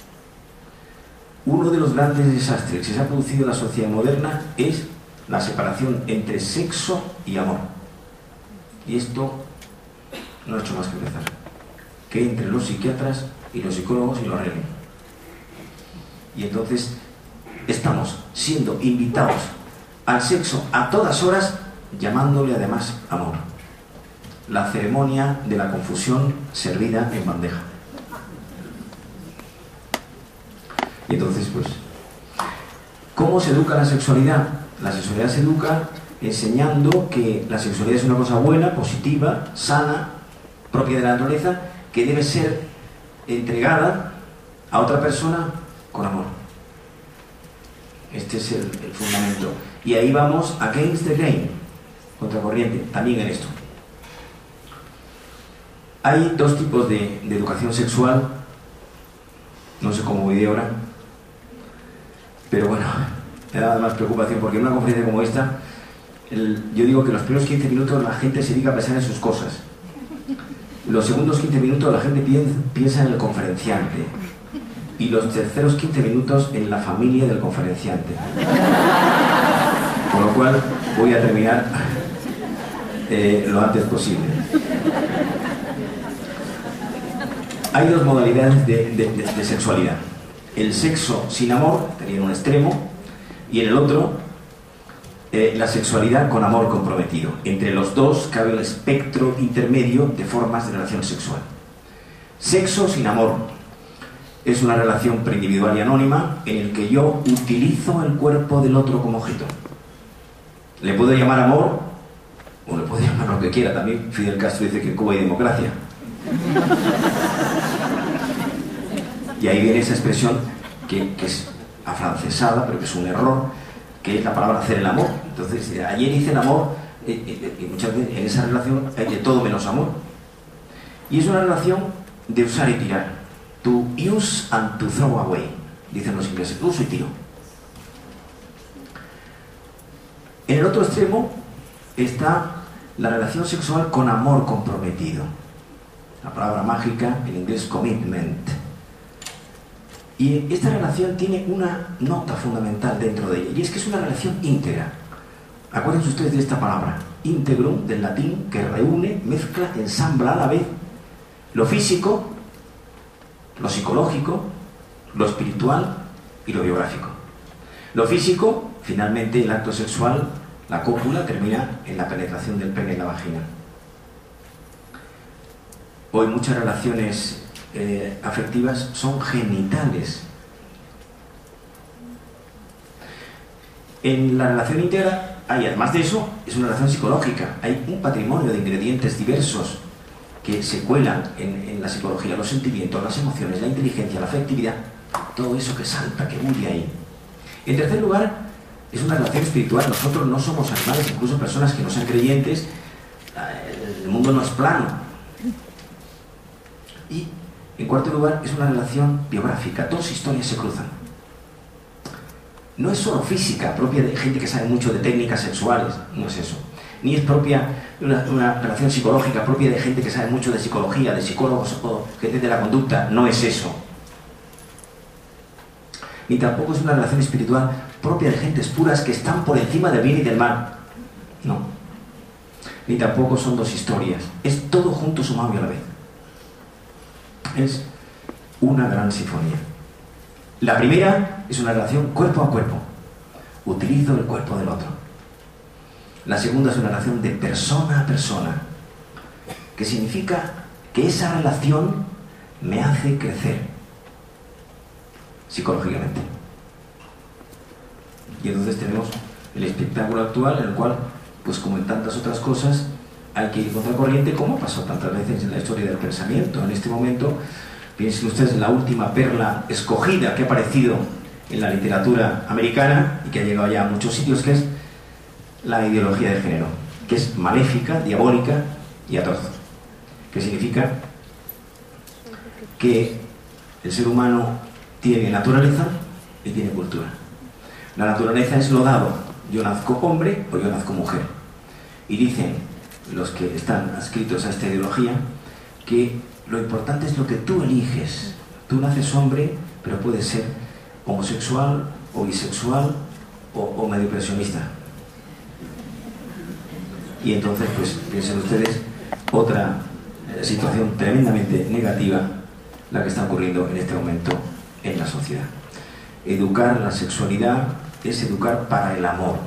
Uno de los grandes desastres que se ha producido en la sociedad moderna es la separación entre sexo y amor. Y esto no ha hecho más que empezar. que entren los psiquiatras y los psicólogos y lo arreglen. Y entonces estamos siendo invitados al sexo a todas horas, llamándole además amor. La ceremonia de la confusión servida en bandeja. Y entonces, pues, ¿cómo se educa la sexualidad? La sexualidad se educa enseñando que la sexualidad es una cosa buena, positiva, sana, propia de la naturaleza, que debe ser entregada a otra persona con amor. Este es el fundamento. Y ahí vamos against the grain, contracorriente, también en esto. Hay dos tipos de educación sexual, no sé cómo voy de hora, pero bueno, me da más preocupación porque en una conferencia como esta, yo digo que los primeros 15 minutos la gente se dedica a pensar en sus cosas. Los segundos 15 minutos la gente piensa en el conferenciante. Y los terceros 15 minutos en la familia del conferenciante. Con lo cual voy a terminar lo antes posible. Hay dos modalidades de sexualidad. El sexo sin amor, estaría en un extremo, y en el otro, la sexualidad con amor comprometido. Entre los dos cabe el espectro intermedio de formas de relación sexual. Sexo sin amor es una relación preindividual y anónima en el que yo utilizo el cuerpo del otro como objeto. Le puedo llamar amor, o le puedo llamar lo que quiera. También Fidel Castro dice que en Cuba hay democracia. Y ahí viene esa expresión que es afrancesada, pero que es un error, que es la palabra hacer el amor. Entonces, ayer hice el amor, y muchas veces en esa relación hay de todo menos amor. Y es una relación de usar y tirar. To use and to throw away, dicen los ingleses, uso y tiro. En el otro extremo está la relación sexual con amor comprometido. La palabra mágica, en inglés commitment. Y esta relación tiene una nota fundamental dentro de ella, y es que es una relación íntegra. Acuérdense ustedes de esta palabra, íntegrum, del latín, que reúne, mezcla, ensambla a la vez lo físico, lo psicológico, lo espiritual y lo biográfico. Lo físico, finalmente el acto sexual, la cópula, termina en la penetración del pene en la vagina. Hoy muchas relaciones afectivas son genitales. En la relación íntegra hay, además de eso, es una relación psicológica. Hay un patrimonio de ingredientes diversos que se cuelan en la psicología, los sentimientos, las emociones, la inteligencia, la afectividad, todo eso que salta, que bulle ahí. En tercer lugar, es una relación espiritual. Nosotros no somos animales, incluso personas que no sean creyentes, el mundo no es plano. Y, en cuarto lugar, es una relación biográfica. Dos historias se cruzan. No es solo física, propia de gente que sabe mucho de técnicas sexuales, no es eso. Ni es propia una relación psicológica propia de gente que sabe mucho de psicología, de psicólogos o gente de la conducta, no es eso. Ni tampoco es una relación espiritual propia de gentes puras que están por encima del bien y del mal. No. Ni tampoco son dos historias. Es todo junto sumado y a la vez. Es una gran sinfonía. La primera es una relación cuerpo a cuerpo. Utilizo el cuerpo del otro. La segunda es una relación de persona a persona, que significa que esa relación me hace crecer psicológicamente. Y entonces tenemos el espectáculo actual en el cual, pues como en tantas otras cosas, hay que ir contracorriente, como ha pasado tantas veces en la historia del pensamiento. En este momento, piensen ustedes en la última perla escogida que ha aparecido en la literatura americana y que ha llegado ya a muchos sitios, que es la ideología de género, que es maléfica, diabólica y atroz, que significa que el ser humano tiene naturaleza y tiene cultura. La naturaleza es lo dado, yo nazco hombre o yo nazco mujer, y dicen los que están adscritos a esta ideología que lo importante es lo que tú eliges. Tú naces hombre, pero puedes ser homosexual o bisexual o medio pensionista. Y entonces, pues, piensen ustedes, otra situación tremendamente negativa la que está ocurriendo en este momento en la sociedad. Educar la sexualidad es educar para el amor.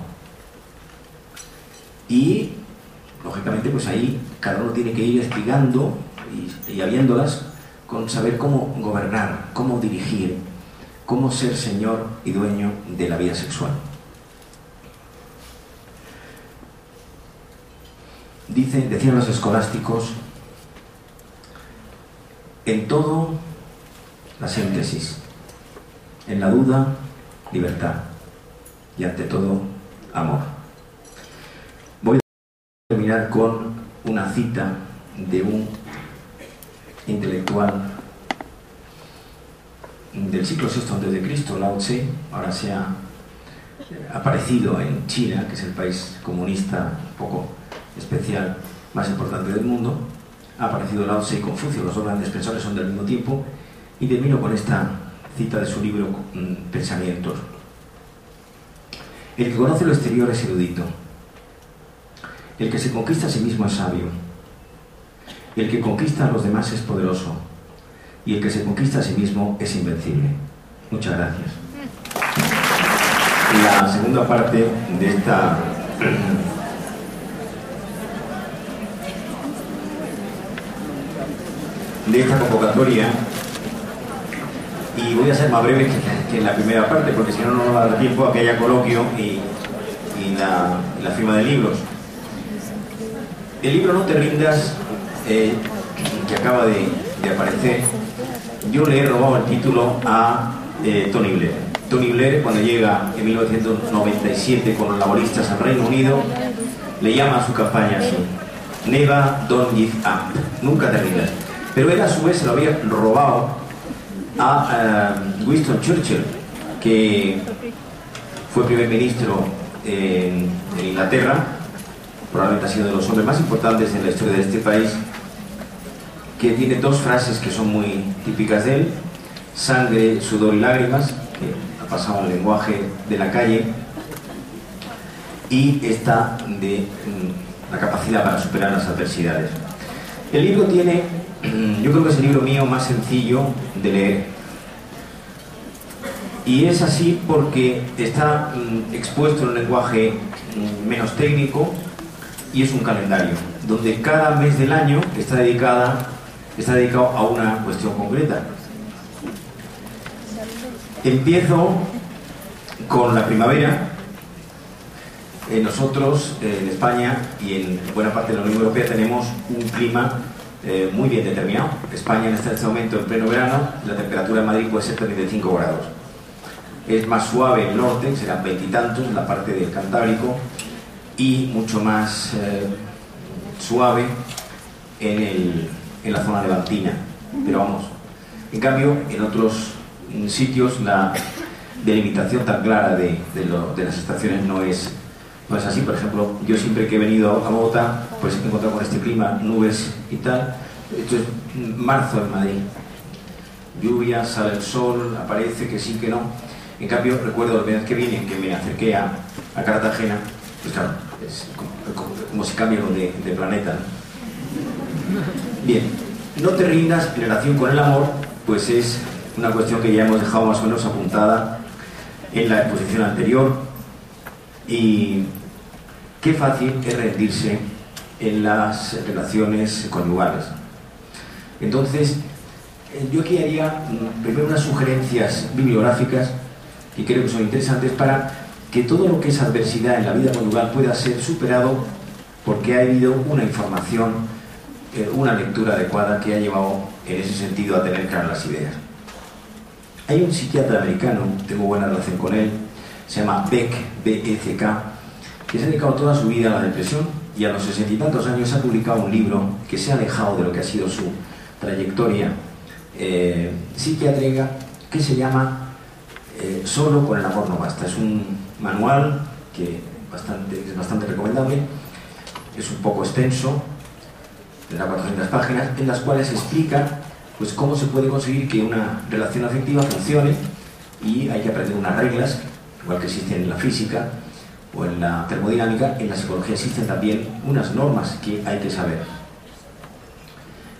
Y, lógicamente, pues ahí cada uno tiene que ir espigando y habiéndolas con saber cómo gobernar, cómo dirigir, cómo ser señor y dueño de la vida sexual. Decían los escolásticos, en todo la síntesis, en la duda, libertad, y ante todo, amor. Voy a terminar con una cita de un intelectual del siglo VI a.C., Lao Tse. Ahora se ha aparecido en China, que es el país comunista un poco especial más importante del mundo. Ha aparecido Lao Tse y Confucio, los dos grandes pensadores son del mismo tiempo, y termino con esta cita de su libro Pensamientos. El que conoce lo exterior es erudito, el que se conquista a sí mismo es sabio, el que conquista a los demás es poderoso, y el que se conquista a sí mismo es invencible. Muchas gracias. La segunda parte de esta convocatoria, y voy a ser más breve que en la primera parte, porque si no, no nos va a dar tiempo a que haya coloquio y la firma de libros. El libro No te rindas, que acaba de aparecer, yo le he robado el título a Tony Blair. Tony Blair, cuando llega en 1997 con los laboristas al Reino Unido, le llama a su campaña así: Never don't give up, nunca te rindas. Pero él a su vez se lo había robado a Winston Churchill, que fue primer ministro en Inglaterra, probablemente ha sido de los hombres más importantes en la historia de este país, que tiene dos frases que son muy típicas de él: sangre, sudor y lágrimas, que ha pasado al lenguaje de la calle, y esta de la capacidad para superar las adversidades. El libro tiene, yo creo que es el libro mío más sencillo de leer, y es así porque está expuesto en un lenguaje menos técnico, y es un calendario donde cada mes del año está dedicado a una cuestión concreta. Empiezo con la primavera. Nosotros en España y en buena parte de la Unión Europea tenemos un clima muy bien determinado. España en este momento, en pleno verano, la temperatura en Madrid puede ser 35 grados. Es más suave en el norte, serán 20 y tantos en la parte del Cantábrico, y mucho más suave en la zona levantina. Pero vamos, en cambio, en otros sitios la delimitación tan clara de las estaciones no es así. Por ejemplo, yo siempre que he venido a Bogotá, pues he encontrado con este clima, nubes y tal. Esto es marzo en Madrid. Lluvia, sale el sol, aparece, que sí, que no. En cambio, recuerdo la vez que vine, que me acerqué a Cartagena, pues claro, es como si cambia de planeta, ¿no? Bien, no te rindas en relación con el amor, pues es una cuestión que ya hemos dejado más o menos apuntada en la exposición anterior, y qué fácil es rendirse en las relaciones conyugales. Entonces, yo aquí haría primero unas sugerencias bibliográficas que creo que son interesantes para que todo lo que es adversidad en la vida conyugal pueda ser superado, porque ha habido una información, una lectura adecuada que ha llevado en ese sentido a tener claras las ideas. Hay un psiquiatra americano, tengo buena relación con él, se llama Beck, B-E-C-K, que se ha dedicado toda su vida a la depresión, y a los 60 y tantos años ha publicado un libro que se ha alejado de lo que ha sido su trayectoria psiquiátrica, que se llama Solo con el amor no basta. Es un manual que es bastante recomendable, es un poco extenso, tendrá 400 páginas, en las cuales explica pues cómo se puede conseguir que una relación afectiva funcione, y hay que aprender unas reglas, igual que existen en la física o en la termodinámica. En la psicología existen también unas normas que hay que saber.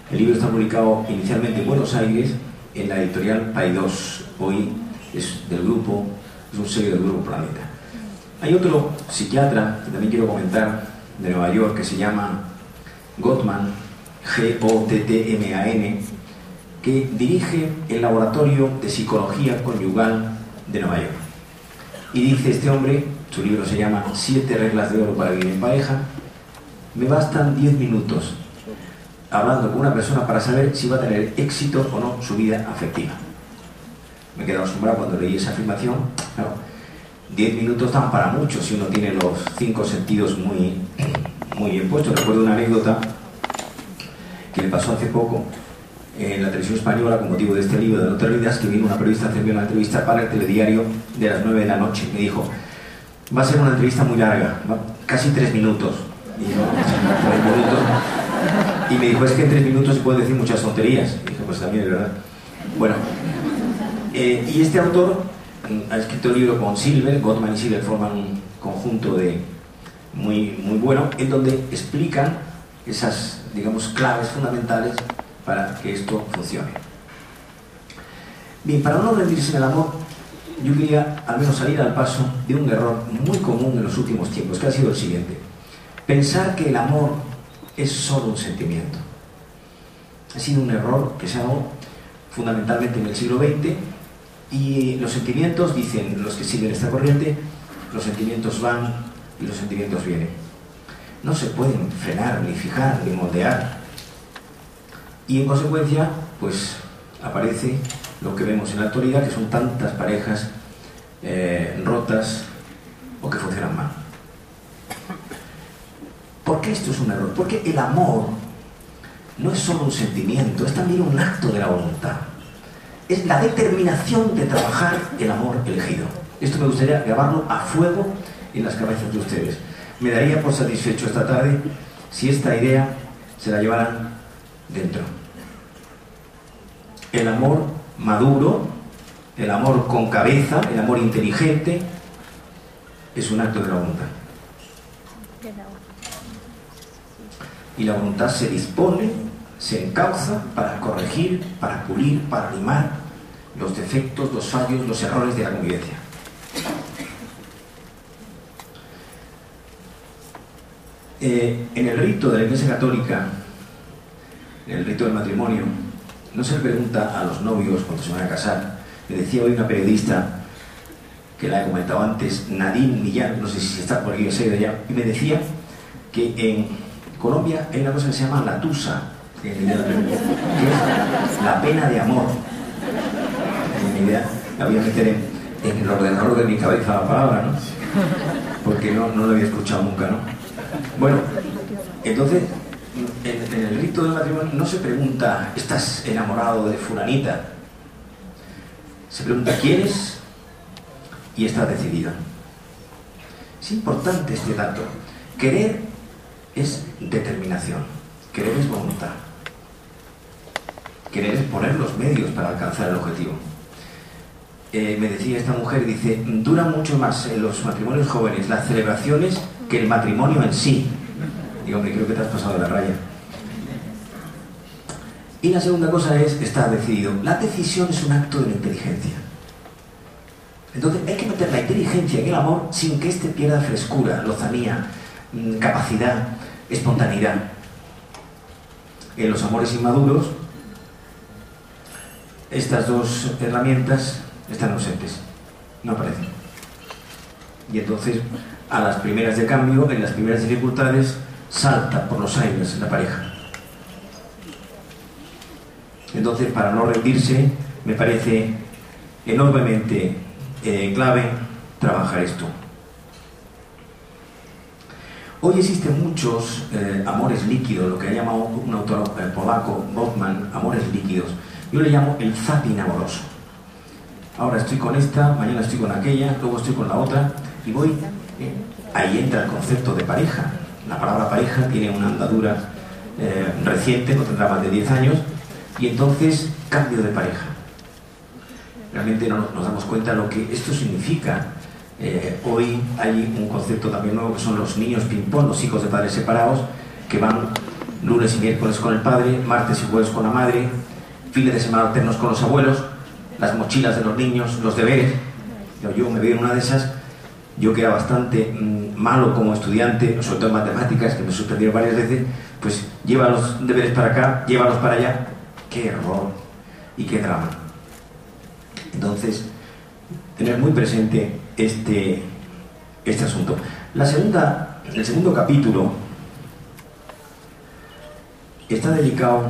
El libro está publicado inicialmente en Buenos Aires, en la editorial Paidós. Hoy es del grupo, es un sello del grupo Planeta. Hay otro psiquiatra que también quiero comentar, de Nueva York, que se llama Gottman, Gottman, que dirige el Laboratorio de Psicología Conyugal de Nueva York. Y dice este hombre, su libro se llama 7 reglas de oro para vivir en pareja: me bastan 10 minutos hablando con una persona para saber si va a tener éxito o no su vida afectiva. Me he quedado asombrado cuando leí esa afirmación. Claro, 10 minutos dan para mucho si uno tiene los 5 sentidos muy bien puestos. Recuerdo una anécdota que me pasó hace poco en la televisión española con motivo de este libro de No te olvidas, que vino una periodista a hacerme una entrevista para el telediario de las 9 de la noche. Me dijo, va a ser una entrevista muy larga, casi 3 minutos. Y yo, 3 minutos. Y me dijo, es que en 3 minutos se pueden decir muchas tonterías. Y dije, pues también es verdad. Bueno, y este autor ha escrito un libro con Silver. Gottman y Silver forman un conjunto muy bueno, en donde explican esas, digamos, claves fundamentales para que esto funcione. Bien, para no rendirse en el amor, yo quería al menos salir al paso de un error muy común en los últimos tiempos, que ha sido el siguiente: pensar que el amor es solo un sentimiento. Ha sido un error que se ha dado fundamentalmente en el siglo XX, y los sentimientos, dicen los que siguen esta corriente, los sentimientos van y los sentimientos vienen. No se pueden frenar, ni fijar, ni moldear. Y en consecuencia, pues aparece lo que vemos en la actualidad, que son tantas parejas rotas o que funcionan mal. ¿Por qué esto es un error? Porque el amor no es solo un sentimiento, es también un acto de la voluntad. Es la determinación de trabajar el amor elegido. Esto me gustaría grabarlo a fuego en las cabezas de ustedes. Me daría por satisfecho esta tarde si esta idea se la llevaran dentro. El amor maduro, el amor con cabeza, el amor inteligente, es un acto de la voluntad. Y la voluntad se dispone, se encauza para corregir, para pulir, para limar los defectos, los fallos, los errores de la convivencia. En el rito de la Iglesia Católica, en el rito del matrimonio, no se le pregunta a los novios cuando se van a casar. Me decía hoy una periodista, que la he comentado antes, Nadine Millán, no sé si está por aquí o se ha ido ya, y me decía que en Colombia hay una cosa que se llama la tusa, que es la pena de amor. Mi idea la voy a meter en el ordenador de mi cabeza la palabra, ¿no? Porque no lo había escuchado nunca, ¿no? Bueno, entonces, en el rito del matrimonio no se pregunta, ¿estás enamorado de fulanita? Se pregunta, ¿quieres? Y estás decidido. Es importante este dato. Querer es determinación, querer es voluntad. Querer es poner los medios para alcanzar el objetivo. Me decía esta mujer, dice, duran mucho más en los matrimonios jóvenes las celebraciones que el matrimonio en sí. Digo, hombre, creo que te has pasado de la raya. Y la segunda cosa es estar decidido. La decisión es un acto de la inteligencia. Entonces hay que meter la inteligencia en el amor sin que éste pierda frescura, lozanía, capacidad, espontaneidad. En los amores inmaduros, estas dos herramientas están ausentes, no aparecen. Y entonces, a las primeras de cambio, en las primeras dificultades, salta por los aires la pareja. Entonces, para no rendirse, me parece enormemente clave trabajar esto. Hoy existen muchos amores líquidos, lo que ha llamado un autor polaco, Gottman, amores líquidos. Yo le llamo el zapping amoroso. Ahora estoy con esta, mañana estoy con aquella, luego estoy con la otra, y voy... ahí entra el concepto de pareja. La palabra pareja tiene una andadura reciente, no tendrá más de 10 años, y entonces cambio de pareja. Realmente no nos damos cuenta de lo que esto significa. Hoy hay un concepto también nuevo que son los niños ping-pong, los hijos de padres separados, que van lunes y miércoles con el padre, martes y jueves con la madre, fines de semana alternos con los abuelos, las mochilas de los niños, los deberes. Yo me veo en una de esas, yo que era bastante malo como estudiante, sobre todo en matemáticas, que me suspendieron varias veces, pues lleva los deberes para acá, llévalos para allá. ¡Qué error y qué drama! Entonces, tener muy presente este asunto. El segundo capítulo está dedicado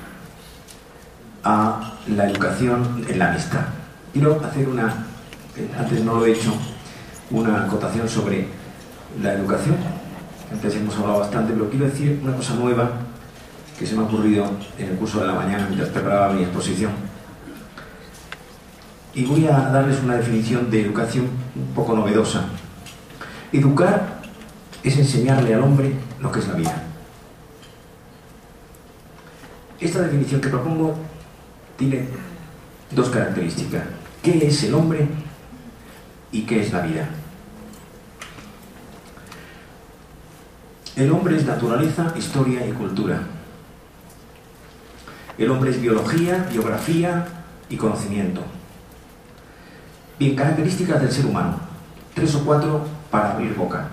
a la educación en la amistad. Quiero hacer antes no lo he hecho, una acotación sobre la educación. Antes hemos hablado bastante, pero quiero decir una cosa nueva que se me ha ocurrido en el curso de la mañana mientras preparaba mi exposición. Y voy a darles una definición de educación un poco novedosa. Educar es enseñarle al hombre lo que es la vida. Esta definición que propongo tiene dos características. ¿Qué es el hombre y qué es la vida? El hombre es naturaleza, historia y cultura. El hombre es biología, biografía y conocimiento. Bien, características del ser humano. 3 o 4 para abrir boca.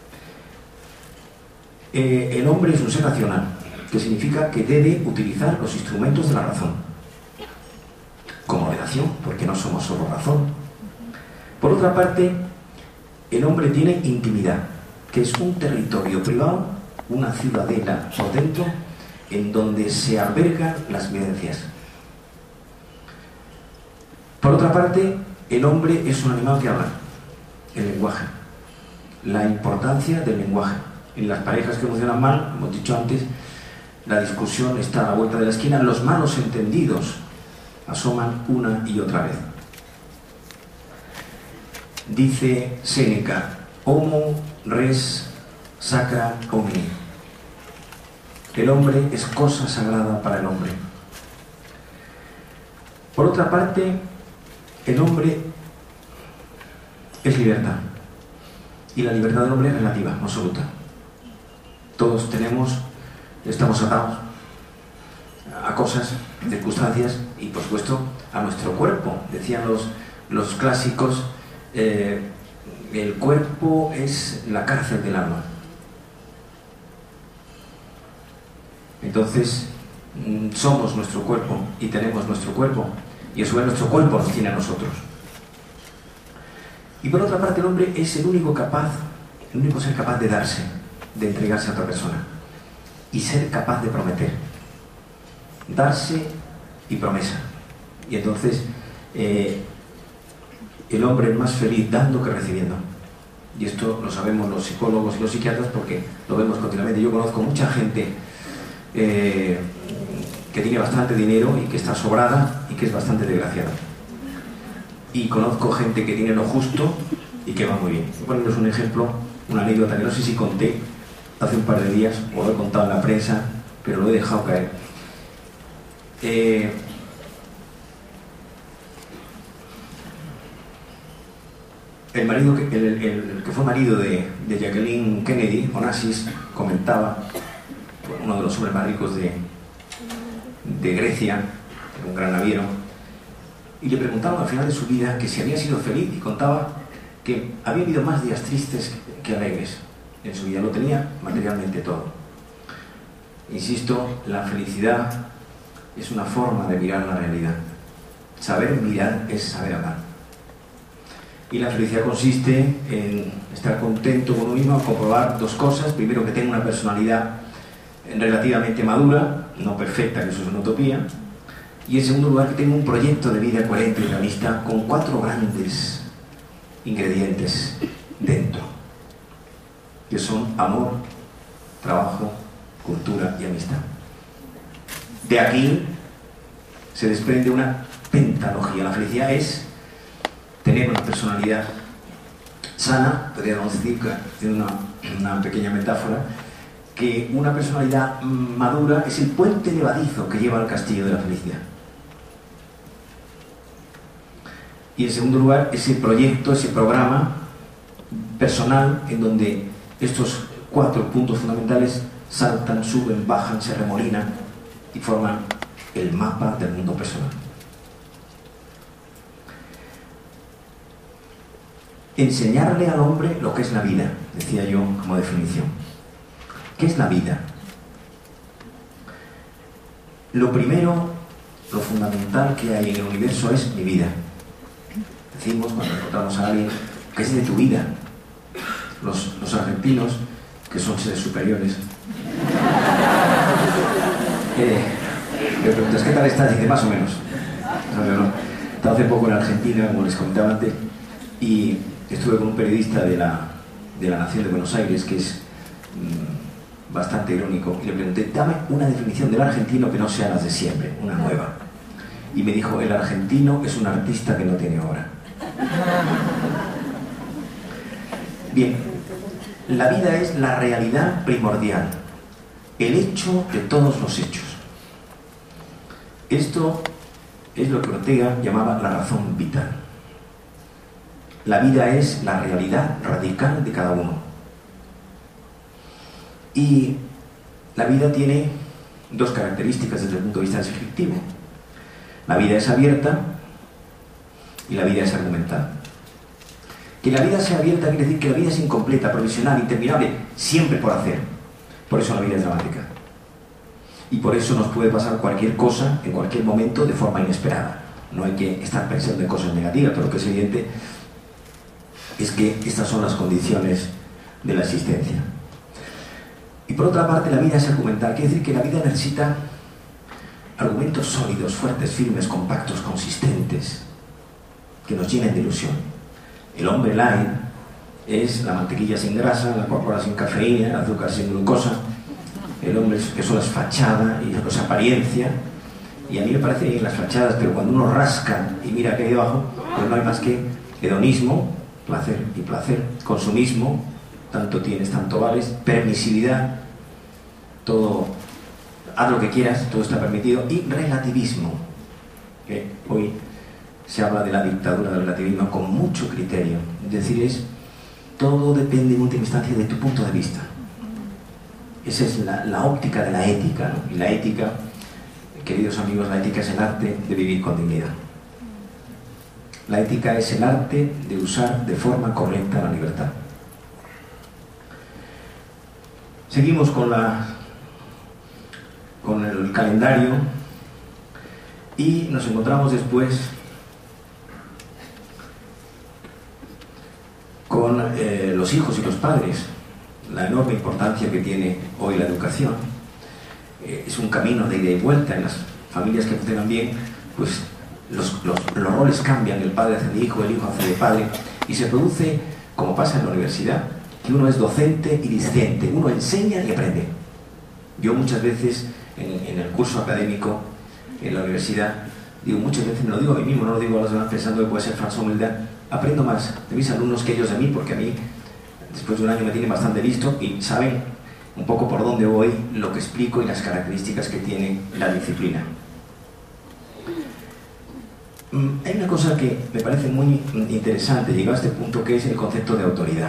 El hombre es un ser racional, que significa que debe utilizar los instrumentos de la razón. Con moderación, porque no somos solo razón. Por otra parte, el hombre tiene intimidad, que es un territorio privado, una ciudadela por dentro, en donde se albergan las vivencias. Por otra parte, el hombre es un animal que habla, el lenguaje. La importancia del lenguaje. En las parejas que funcionan mal, como he dicho antes, la discusión está a la vuelta de la esquina, los malos entendidos asoman una y otra vez. Dice Séneca, homo res sacra homini. El hombre es cosa sagrada para el hombre. Por otra parte, el hombre es libertad. Y la libertad del hombre es relativa, no absoluta. Todos estamos atados a cosas, circunstancias y, por supuesto, a nuestro cuerpo. Decían los clásicos, el cuerpo es la cárcel del alma. Entonces, somos nuestro cuerpo y tenemos nuestro cuerpo, y a su vez nuestro cuerpo nos tiene a nosotros. Y por otra parte, el hombre es el único ser capaz de darse, de entregarse a otra persona y ser capaz de prometer. Darse y promesa. Y entonces el hombre es más feliz dando que recibiendo. Y esto lo sabemos los psicólogos y los psiquiatras porque lo vemos continuamente. Yo conozco mucha gente que tiene bastante dinero y que está sobrada y que es bastante desgraciada. Y conozco gente que tiene lo justo y que va muy bien. Voy a ponerles un ejemplo, una anécdota que no sé si conté hace un par de días o lo he contado en la prensa, pero lo he dejado caer. El que fue marido de Jacqueline Kennedy, Onassis, comentaba, uno de los hombres más ricos de Grecia, un gran naviero, y le preguntaban al final de su vida que si había sido feliz, y contaba que había habido más días tristes que alegres en su vida. Lo tenía materialmente todo. Insisto, la felicidad es una forma de mirar la realidad. Saber mirar es saber amar. Y la felicidad consiste en estar contento con uno mismo, comprobar dos cosas. Primero, que tenga una personalidad relativamente madura, no perfecta, que eso es una utopía. Y en segundo lugar, que tenga un proyecto de vida coherente y realista con 4 grandes ingredientes dentro, que son amor, trabajo, cultura y amistad. De aquí se desprende una pentalogía. La felicidad es tener una personalidad sana, podríamos decir, haciendo una pequeña metáfora, que una personalidad madura es el puente levadizo que lleva al castillo de la felicidad. Y en segundo lugar, ese proyecto, ese programa personal en donde estos 4 puntos fundamentales saltan, suben, bajan, se remolinan y forman el mapa del mundo personal. Enseñarle al hombre lo que es la vida, decía yo como definición. ¿Qué es la vida? Lo primero, lo fundamental que hay en el universo es mi vida. Decimos cuando encontramos a alguien, ¿qué es de tu vida? Los argentinos, que son seres superiores, me preguntas, ¿qué tal estás? Dice, más o menos. No. Estaba hace poco en Argentina, como les comentaba antes, y estuve con un periodista de la Nación de Buenos Aires, que es bastante irónico, y le pregunté, dame una definición del argentino que no sea las de siempre, una nueva. Y me dijo, el argentino es un artista que no tiene obra. Bien, la vida es la realidad primordial, el hecho de todos los hechos. Esto es lo que Ortega llamaba la razón vital. La vida es la realidad radical de cada uno. Y la vida tiene dos características desde el punto de vista descriptivo. La vida es abierta y la vida es argumental. Que la vida sea abierta quiere decir que la vida es incompleta, provisional, interminable, siempre por hacer. Por eso la vida es dramática. Y por eso nos puede pasar cualquier cosa en cualquier momento de forma inesperada. No hay que estar pensando en cosas negativas, pero lo que es evidente es que estas son las condiciones de la existencia. Y por otra parte, la vida es argumental, quiere decir que la vida necesita argumentos sólidos, fuertes, firmes, compactos, consistentes, que nos llenen de ilusión. El hombre light es la mantequilla sin grasa, la Coca-Cola sin cafeína, el azúcar sin glucosa. El hombre eso es fachada y eso es apariencia. Y a mí me parece bien las fachadas, pero cuando uno rasca y mira qué hay debajo, pues no hay más que hedonismo, placer y placer, consumismo, tanto tienes, tanto vales, permisividad, todo, haz lo que quieras, todo está permitido, y relativismo, que hoy se habla de la dictadura del relativismo con mucho criterio, es decir, todo depende en última instancia de tu punto de vista. Esa es la óptica de la ética, ¿no? Y la ética, queridos amigos, la ética es el arte de vivir con dignidad. La ética es el arte de usar de forma correcta la libertad. Seguimos con el calendario y nos encontramos después con los hijos y los padres, la enorme importancia que tiene hoy la educación. Es un camino de ida y vuelta. En las familias que funcionan bien, pues los roles cambian, el padre hace de hijo, el hijo hace de padre, y se produce, como pasa en la universidad, que uno es docente y discente, uno enseña y aprende. Yo muchas veces en el curso académico en la universidad, digo, muchas veces me lo digo a mí mismo, no lo digo a los demás pensando que puede ser falsa humildad, aprendo más de mis alumnos que ellos de mí, porque a mí después de un año me tienen bastante listo y saben un poco por dónde voy, lo que explico y las características que tiene la disciplina. Hay una cosa que me parece muy interesante, llegado a este punto, que es el concepto de autoridad.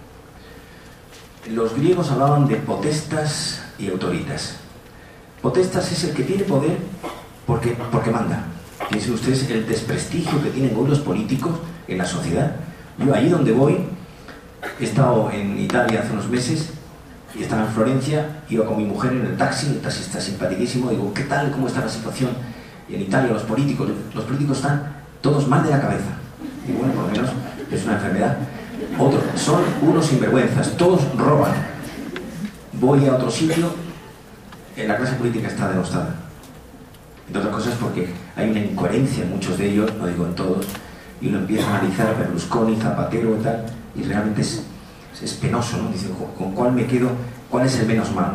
Los griegos hablaban de potestas y autoritas. Potestas es el que tiene poder porque manda. Piensen ustedes el desprestigio que tienen hoy los políticos en la sociedad. Yo allí donde voy, he estado en Italia hace unos meses y estaba en Florencia, iba con mi mujer en el taxi está simpaticísimo, digo, ¿qué tal? ¿Cómo está la situación? Y en Italia los políticos están todos mal de la cabeza. Y bueno, por lo menos es una enfermedad. Otros son unos sinvergüenzas, todos roban. Voy a otro sitio, la clase política está denostada. Entre otras cosas porque hay una incoherencia en muchos de ellos, no digo en todos, y uno empieza a analizar Berlusconi, Zapatero y tal, y realmente es penoso, ¿no? Dice, ¿con cuál me quedo? ¿Cuál es el menos malo?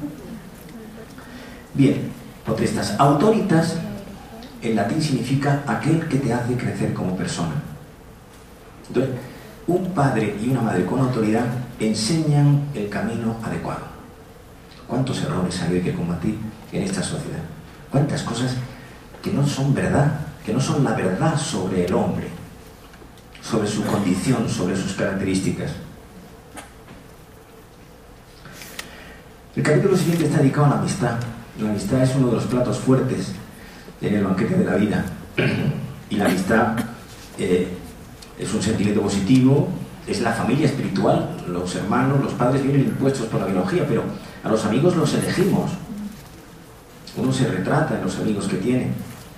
Bien, potestas. Autoritas en latín significa aquel que te hace crecer como persona. Entonces, un padre y una madre con autoridad enseñan el camino adecuado. ¿Cuántos errores hay que combatir en esta sociedad? ¿Cuántas cosas que no son verdad, que no son la verdad sobre el hombre, sobre su condición, sobre sus características? El capítulo siguiente está dedicado a la amistad. La amistad es uno de los platos fuertes en el banquete de la vida. Y la amistad es un sentimiento positivo, es la familia espiritual. Los hermanos, los padres vienen impuestos por la biología, pero a los amigos los elegimos. Uno se retrata en los amigos que tiene.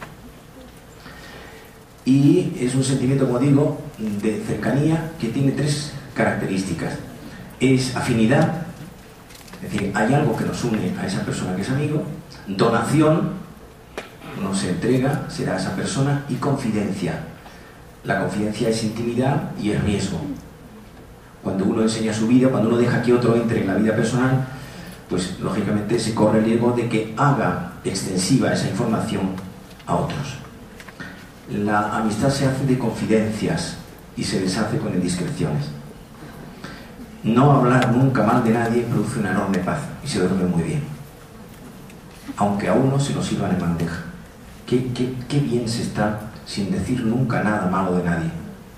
Y es un sentimiento, como digo, de cercanía que tiene tres características. Es afinidad, es decir, hay algo que nos une a esa persona que es amigo. Donación, uno se entrega, será esa persona. Y confidencia. La confidencia es intimidad y es riesgo. Cuando uno enseña su vida, cuando uno deja que otro entre en la vida personal, pues lógicamente se corre el riesgo de que haga extensiva esa información a otros. La amistad se hace de confidencias y se deshace con indiscreciones. No hablar nunca mal de nadie produce una enorme paz y se duerme muy bien. Aunque a uno se nos sirvan en bandeja. Qué bien se está sin decir nunca nada malo de nadie.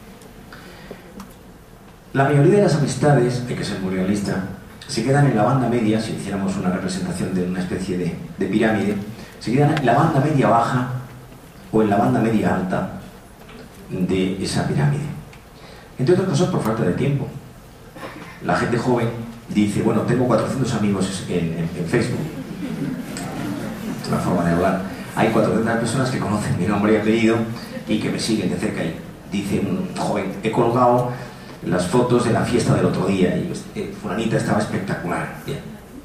La mayoría de las amistades, hay que ser muy realista, se quedan en la banda media. Si hiciéramos una representación de una especie de pirámide, se quedan en la banda media baja o en la banda media alta de esa pirámide. Entre otras cosas por falta de tiempo. La gente joven dice, bueno, tengo 400 amigos en Facebook. Es una forma de hablar. Hay 400 personas que conocen mi nombre y apellido y que me siguen de cerca. Y dice un joven, he colgado las fotos de la fiesta del otro día y fulanita estaba espectacular. Bien.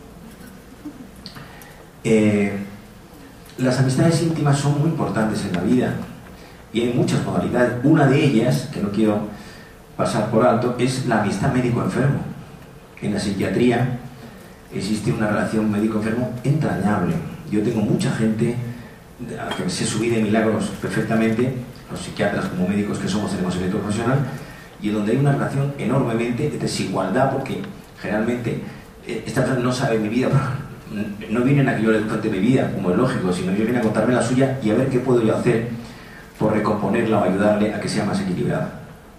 Las amistades íntimas son muy importantes en la vida y hay muchas modalidades. Una de ellas, que no quiero pasar por alto, es la amistad médico-enfermo. En la psiquiatría existe una relación médico-enfermo entrañable. Yo tengo mucha gente a la que sé su vida de milagros perfectamente. Los psiquiatras como médicos que somos tenemos el método profesional, y donde hay una relación enormemente de desigualdad, porque generalmente esta persona no sabe mi vida, no vienen a que yo les cuente mi vida, como es lógico, sino yo vienen a contarme la suya y a ver qué puedo yo hacer por recomponerla o ayudarle a que sea más equilibrada.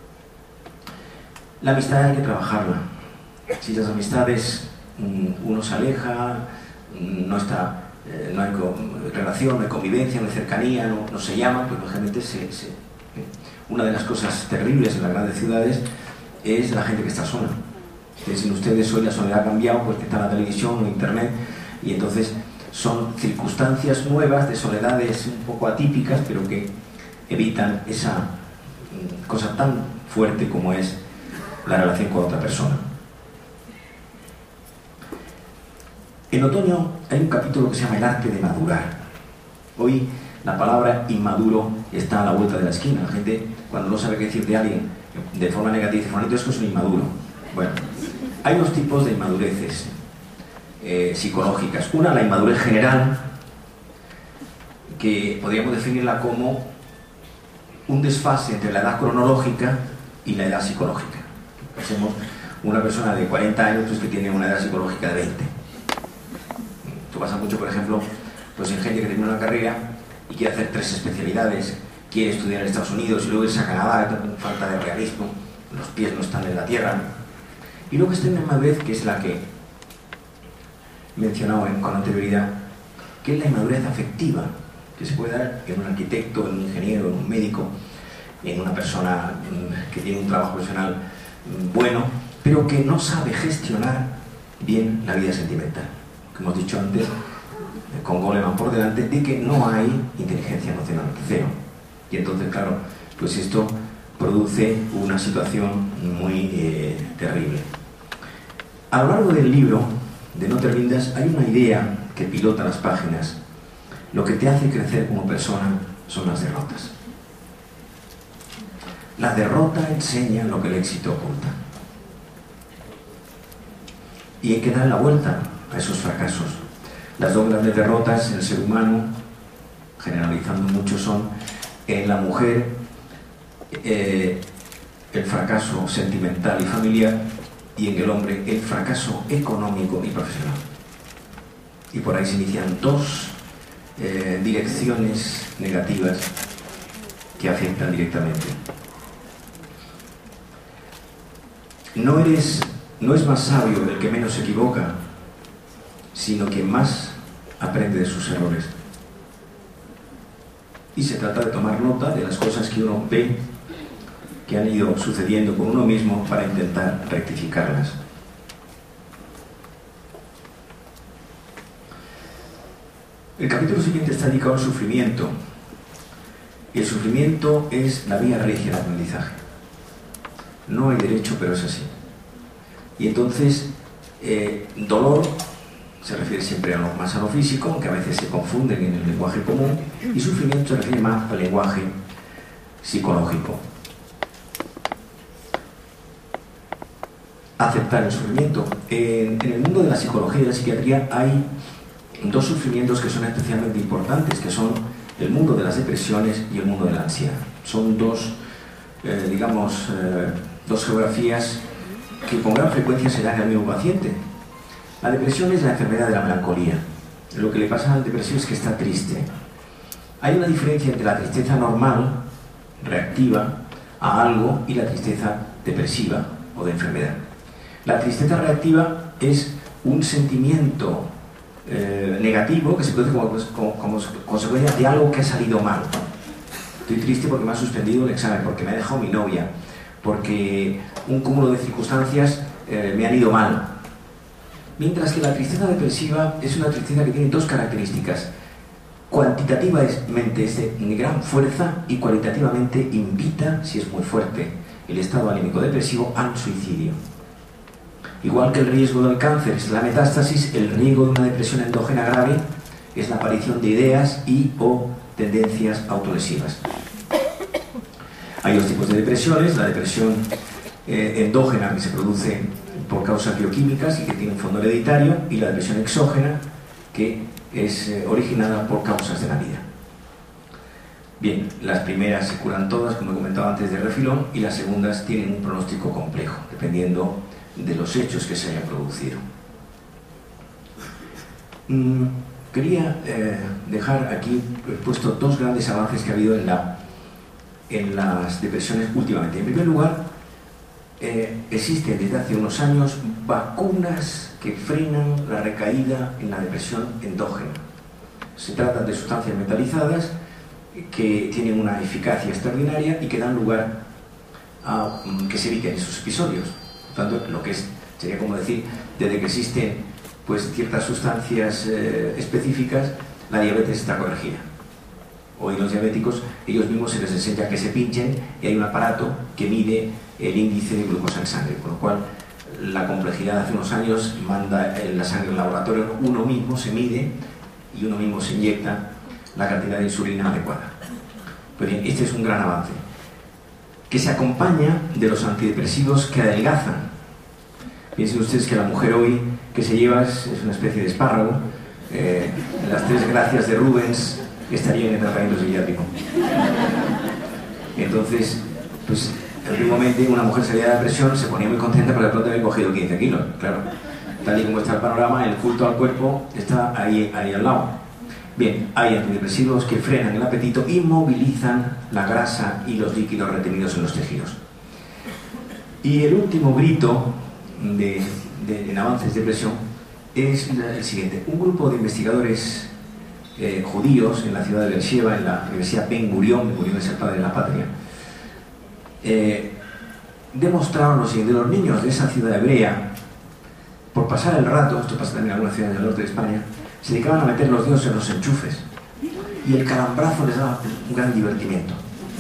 La amistad hay que trabajarla. Si las amistades uno se aleja, no hay relación, no hay convivencia, no hay cercanía, no se llama, pues lógicamente una de las cosas terribles en las grandes ciudades es la gente que está sola. Dicen ustedes, hoy la soledad ha cambiado, pues que está la televisión o internet, y entonces son circunstancias nuevas de soledades un poco atípicas, pero que evitan esa cosa tan fuerte como es la relación con otra persona. En otoño hay un capítulo que se llama El arte de madurar. Hoy la palabra inmaduro está a la vuelta de la esquina. La gente, cuando no sabe qué decir de alguien de forma negativa, dice, Juanito, es que es un inmaduro. Bueno, hay dos tipos de inmadureces psicológicas. Una, la inmadurez general, que podríamos definirla como un desfase entre la edad cronológica y la edad psicológica. Hacemos una persona de 40 años pues, que tiene una edad psicológica de 20. Esto pasa mucho, por ejemplo, pues en gente que termina una carrera y quiere hacer 3 especialidades, quiere estudiar en Estados Unidos y luego irse a Canadá, falta de realismo, los pies no están en la tierra. Y luego está una inmadurez, que es la que he mencionado con anterioridad, que es la inmadurez afectiva, que se puede dar en un arquitecto, en un ingeniero, en un médico, en una persona que tiene un trabajo profesional bueno, pero que no sabe gestionar bien la vida sentimental. Como hemos dicho antes, con Goleman por delante, de que no hay inteligencia emocional, cero. Y entonces, claro, pues esto produce una situación muy terrible. A lo largo del libro de No te rindas hay una idea que pilota las páginas. Lo que te hace crecer como persona son las derrotas. La derrota enseña lo que el éxito oculta. Y hay que dar la vuelta a esos fracasos. Las dos grandes derrotas en el ser humano, generalizando mucho, son en la mujer el fracaso sentimental y familiar, y en el hombre el fracaso económico y profesional. Y por ahí se inician dos direcciones negativas que afectan directamente. No es más sabio el que menos se equivoca, sino quien más aprende de sus errores. Y se trata de tomar nota de las cosas que uno ve que han ido sucediendo con uno mismo para intentar rectificarlas. El capítulo siguiente está dedicado al sufrimiento. Y el sufrimiento es la vía regia del aprendizaje. No hay derecho, pero es así. Y entonces, dolor se refiere siempre más a lo físico, aunque a veces se confunden en el lenguaje común, y sufrimiento se refiere más al lenguaje psicológico. Aceptar el sufrimiento. En el mundo de la psicología y la psiquiatría hay dos sufrimientos que son especialmente importantes, que son el mundo de las depresiones y el mundo de la ansiedad. Son dos, dos geografías que con gran frecuencia se dan al mismo paciente. La depresión es la enfermedad de la melancolía. Lo que le pasa al depresivo es que está triste. Hay una diferencia entre la tristeza normal, reactiva a algo, y la tristeza depresiva o de enfermedad. La tristeza reactiva es un sentimiento negativo que se produce como consecuencia de algo que ha salido mal. Estoy triste porque me ha suspendido el examen, porque me ha dejado mi novia, porque un cúmulo de circunstancias me han ido mal. Mientras que la tristeza depresiva es una tristeza que tiene dos características. Cuantitativamente es de gran fuerza y cualitativamente invita, si es muy fuerte el estado anímico depresivo, al suicidio. Igual que el riesgo del cáncer es la metástasis, el riesgo de una depresión endógena grave es la aparición de ideas y o tendencias autolesivas. Hay dos tipos de depresiones: la depresión endógena, que se produce por causas bioquímicas y que tiene un fondo hereditario, y la depresión exógena, que es originada por causas de la vida. Bien, las primeras se curan todas, como he comentado antes, de refilón, y las segundas tienen un pronóstico complejo, dependiendo de los hechos que se hayan producido. Quería dejar aquí puesto dos grandes avances que ha habido en las depresiones últimamente. En primer lugar, existen desde hace unos años vacunas que frenan la recaída en la depresión endógena. Se trata de sustancias metalizadas que tienen una eficacia extraordinaria y que dan lugar a que se eviten esos episodios. Por tanto, lo que sería como decir, desde que existen ciertas sustancias específicas, la diabetes está corregida. Hoy los diabéticos, ellos mismos se les enseña que se pinchen, y hay un aparato que mide el índice de glucosa en sangre, con lo cual la complejidad de hace unos años manda la sangre en el laboratorio, uno mismo se mide y uno mismo se inyecta la cantidad de insulina adecuada. Pues bien, este es un gran avance, que se acompaña de los antidepresivos que adelgazan. Piensen ustedes que la mujer hoy que se lleva es una especie de espárrago. Las tres gracias de Rubens estarían en tratamiento psiquiátrico. Entonces, pues antiguamente una mujer salía de la depresión, se ponía muy contenta, pero de pronto había cogido 15 kilos. Claro, tal y como está el panorama, el culto al cuerpo está ahí al lado. Bien, hay antidepresivos que frenan el apetito y movilizan la grasa y los líquidos retenidos en los tejidos. Y el último grito en avances de depresión es el siguiente. Un grupo de investigadores judíos en la ciudad de Beersheba, en la Universidad Ben Gurión es el padre de la patria, demostraron lo siguiente: los niños de esa ciudad hebrea, por pasar el rato, esto pasa también en algunas ciudades del norte de España, se dedicaban a meter los dedos en los enchufes y el calambrazo les daba un gran divertimiento.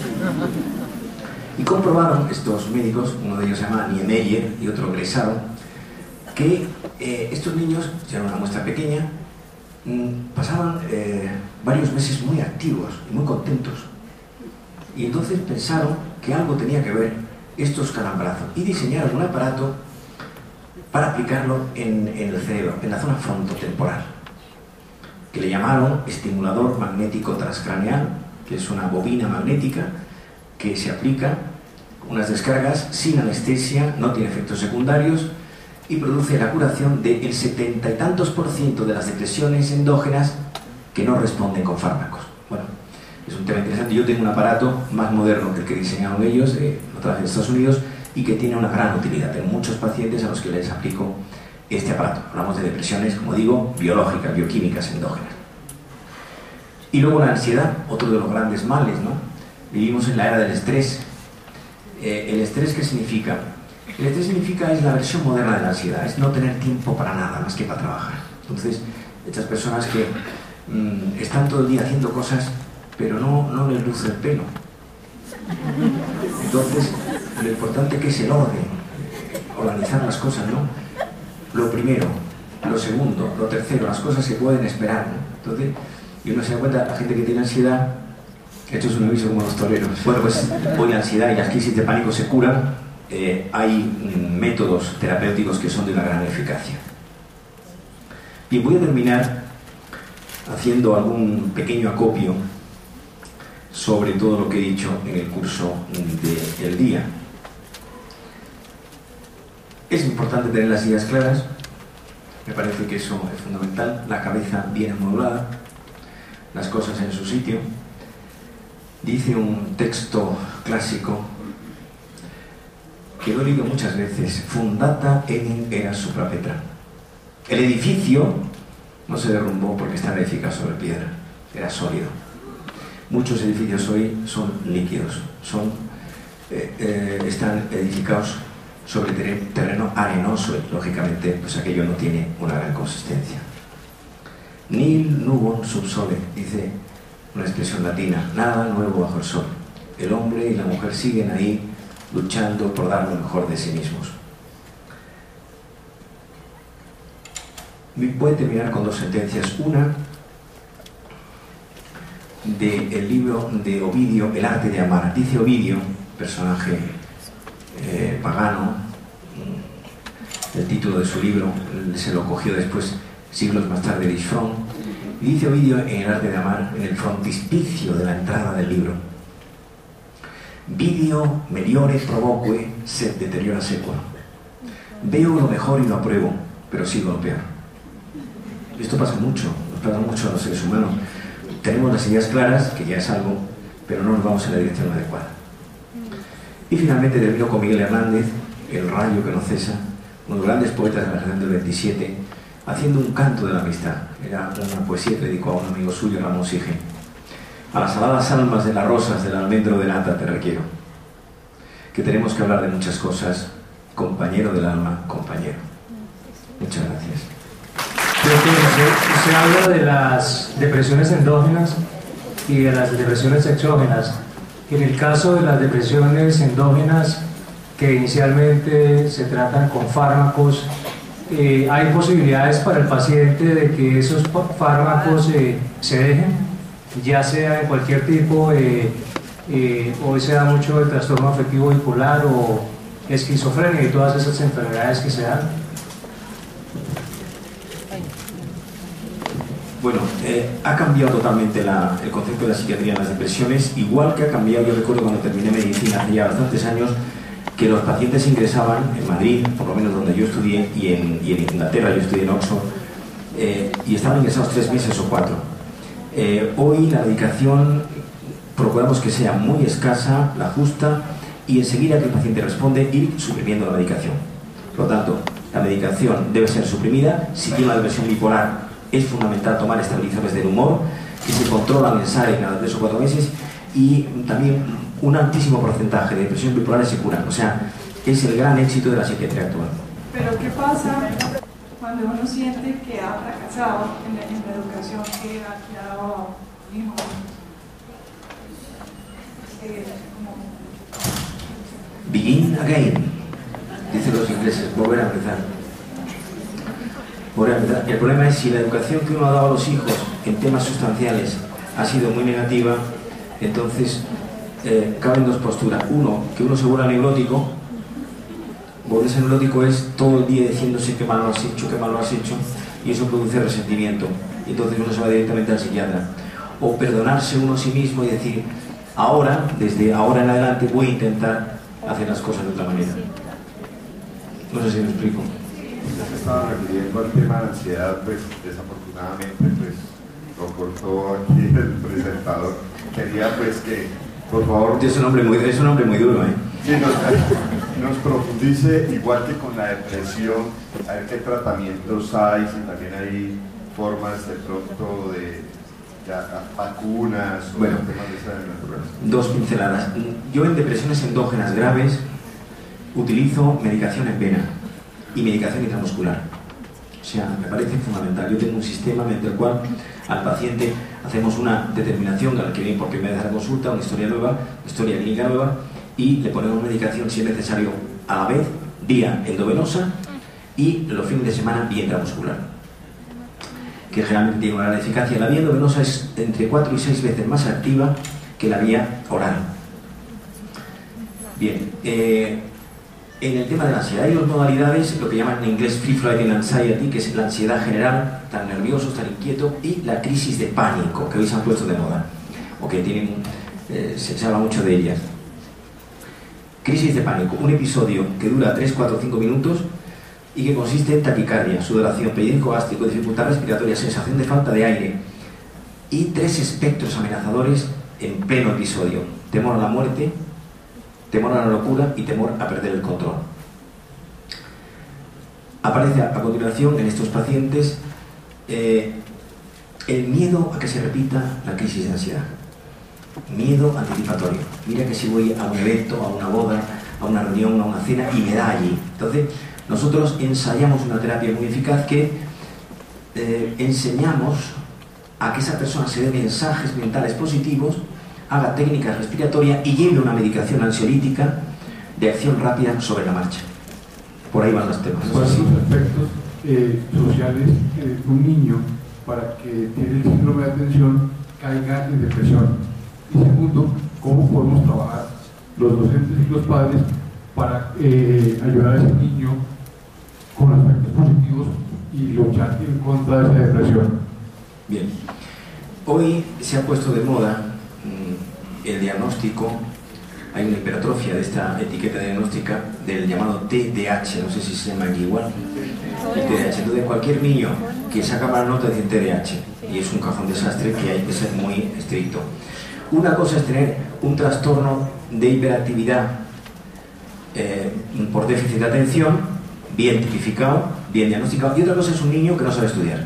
Y comprobaron estos médicos, uno de ellos se llama Niemeyer y otro Gresaro, que estos niños, era una muestra pequeña, pasaban varios meses muy activos y muy contentos. Y entonces pensaron que algo tenía que ver estos calambrazos y diseñaron un aparato para aplicarlo en el cerebro, en la zona frontotemporal, que le llamaron estimulador magnético transcraneal, que es una bobina magnética que se aplica unas descargas sin anestesia, no tiene efectos secundarios y produce la curación del 70 y tantos % de las depresiones endógenas que no responden con fármacos. Bueno, es un tema interesante. Yo tengo un aparato más moderno que el que diseñaron ellos, lo traje de Estados Unidos, y que tiene una gran utilidad. Tengo muchos pacientes a los que les aplico este aparato. Hablamos de depresiones, como digo, biológicas, bioquímicas, endógenas. Y luego la ansiedad, otro de los grandes males, ¿no? Vivimos en la era del estrés. ¿El estrés qué significa? El estrés significa, es la versión moderna de la ansiedad, es no tener tiempo para nada más que para trabajar. Entonces, estas personas que están todo el día haciendo cosas, pero no les luce el pelo. Entonces, lo importante que es el orden, organizar las cosas, ¿no? Lo primero, lo segundo, lo tercero, las cosas se pueden esperar, ¿no? Entonces, y uno se da cuenta, la gente que tiene ansiedad, esto es un aviso como los toreros. Bueno, pues hoy la ansiedad y las crisis de pánico se curan. Hay métodos terapéuticos que son de una gran eficacia. Y voy a terminar haciendo algún pequeño acopio sobre todo lo que he dicho en el curso del día. Es importante tener las ideas claras, me parece que eso es fundamental, la cabeza bien modulada, las cosas en su sitio. Dice un texto clásico que lo he leído muchas veces: fundata enim era supra petra. El edificio no se derrumbó porque estaba edificado sobre piedra, era sólido. Muchos edificios hoy son líquidos, están edificados sobre terreno arenoso y lógicamente pues aquello no tiene una gran consistencia. Nil nubum sub sole, dice una expresión latina, nada nuevo bajo el sol. El hombre y la mujer siguen ahí luchando por dar lo mejor de sí mismos. Voy a terminar con dos sentencias. Una del libro de Ovidio, El arte de amar. Dice Ovidio, personaje pagano, el título de su libro se lo cogió después, siglos más tarde, de Front. Y dice Ovidio en El arte de amar, en el frontispicio de la entrada del libro: Vidio meliore provoque, sed deteriora sequor. Veo lo mejor y lo apruebo, pero sigo lo peor. Esto pasa mucho, nos pasa mucho a los seres humanos. Tenemos las ideas claras, que ya es algo, pero no nos vamos en la dirección adecuada. Y finalmente termino con Miguel Hernández, El rayo que no cesa, uno de los grandes poetas de la generación del 27, haciendo un canto de la amistad. Era una poesía que dedicó a un amigo suyo, Ramón Sige. A las aladas almas de las rosas del almendro de nata te requiero. Que tenemos que hablar de muchas cosas, compañero del alma, compañero. Muchas gracias. Se habla de las depresiones endógenas y de las depresiones exógenas. En el caso de las depresiones endógenas, que inicialmente se tratan con fármacos, ¿hay posibilidades para el paciente de que esos fármacos se dejen, ya sea de cualquier tipo? Hoy se da mucho el trastorno afectivo bipolar o esquizofrenia y todas esas enfermedades que se dan. Bueno, ha cambiado totalmente el concepto de la psiquiatría en las depresiones, igual que ha cambiado. Yo recuerdo cuando terminé medicina hace ya bastantes años, que los pacientes ingresaban en Madrid, por lo menos donde yo estudié, y en Inglaterra, yo estudié en Oxford, y estaban ingresados 3 meses o 4. Hoy la medicación procuramos que sea muy escasa, la justa, y enseguida que el paciente responde, ir suprimiendo la medicación. Por lo tanto, la medicación debe ser suprimida. Si tiene una depresión bipolar, es fundamental tomar estabilizadores del humor que se controlan en SARE cada 3 o 4 meses, y también un altísimo porcentaje de depresiones bipolares se curan. O sea, es el gran éxito de la psiquiatría actual. Pero ¿qué pasa cuando uno siente que ha fracasado en la educación que ha dado hijos? Begin again, dicen los ingleses, volver a empezar. El problema es si la educación que uno ha dado a los hijos en temas sustanciales ha sido muy negativa, entonces caben dos posturas. Uno, que uno se vuelva neurótico. Volverse neurótico es todo el día diciéndose que mal lo has hecho, que mal lo has hecho, y eso produce resentimiento. Y entonces uno se va directamente al psiquiatra. O perdonarse uno a sí mismo y decir, ahora, desde ahora en adelante, voy a intentar hacer las cosas de otra manera. No sé si me explico. Se estaba refiriendo al tema de ansiedad, pues desafortunadamente pues lo cortó aquí el presentador. Quería pues que, por favor... Es un hombre muy duro, ¿eh? Sí, nos profundice, igual que con la depresión, a ver qué tratamientos hay, si también hay formas de pronto de vacunas o bueno, temas de esa naturaleza. Dos pinceladas. Yo en depresiones endógenas graves utilizo medicación en vena y medicación intramuscular. O sea, me parece fundamental. Yo tengo un sistema mediante el cual al paciente hacemos una determinación al que viene por primera vez a la consulta, una historia nueva, historia clínica nueva, y le ponemos medicación si es necesario a la vez, vía endovenosa y los fines de semana vía intramuscular, que generalmente tiene una gran eficacia. La vía endovenosa es entre 4 y 6 veces más activa que la vía oral. Bien, en el tema de la ansiedad hay dos modalidades, lo que llaman en inglés free floating anxiety, que es la ansiedad general, tan nervioso, tan inquieto, y la crisis de pánico, que hoy se han puesto de moda, o que tienen, se habla mucho de ellas. Crisis de pánico, un episodio que dura 3, 4, 5 minutos y que consiste en taquicardia, sudoración, pellizco gástrico, dificultad respiratoria, sensación de falta de aire y 3 espectros amenazadores en pleno episodio: temor a la muerte, temor a la locura y temor a perder el control. Aparece a continuación en estos pacientes el miedo a que se repita la crisis de ansiedad. Miedo anticipatorio. Mira que si voy a un evento, a una boda, a una reunión, a una cena y me da allí. Entonces, nosotros ensayamos una terapia muy eficaz que enseñamos a que esa persona se dé mensajes mentales positivos, haga técnicas respiratorias y lleve una medicación ansiolítica de acción rápida sobre la marcha. Por ahí van los temas. ¿Cuáles son los efectos sociales de un niño para que tiene el síndrome de atención caiga en depresión? Y segundo, ¿cómo podemos trabajar los docentes y los padres para ayudar a ese niño con aspectos positivos y luchar en contra de esa depresión? Bien, hoy se ha puesto de moda el diagnóstico. Hay una hipertrofia de esta etiqueta diagnóstica del llamado TDAH, no sé si se llama aquí igual, el TDAH. Entonces cualquier niño que saca mala nota dice TDAH, y es un cajón desastre que hay que ser muy estricto. Una cosa es tener un trastorno de hiperactividad por déficit de atención, bien tipificado, bien diagnosticado, y otra cosa es un niño que no sabe estudiar.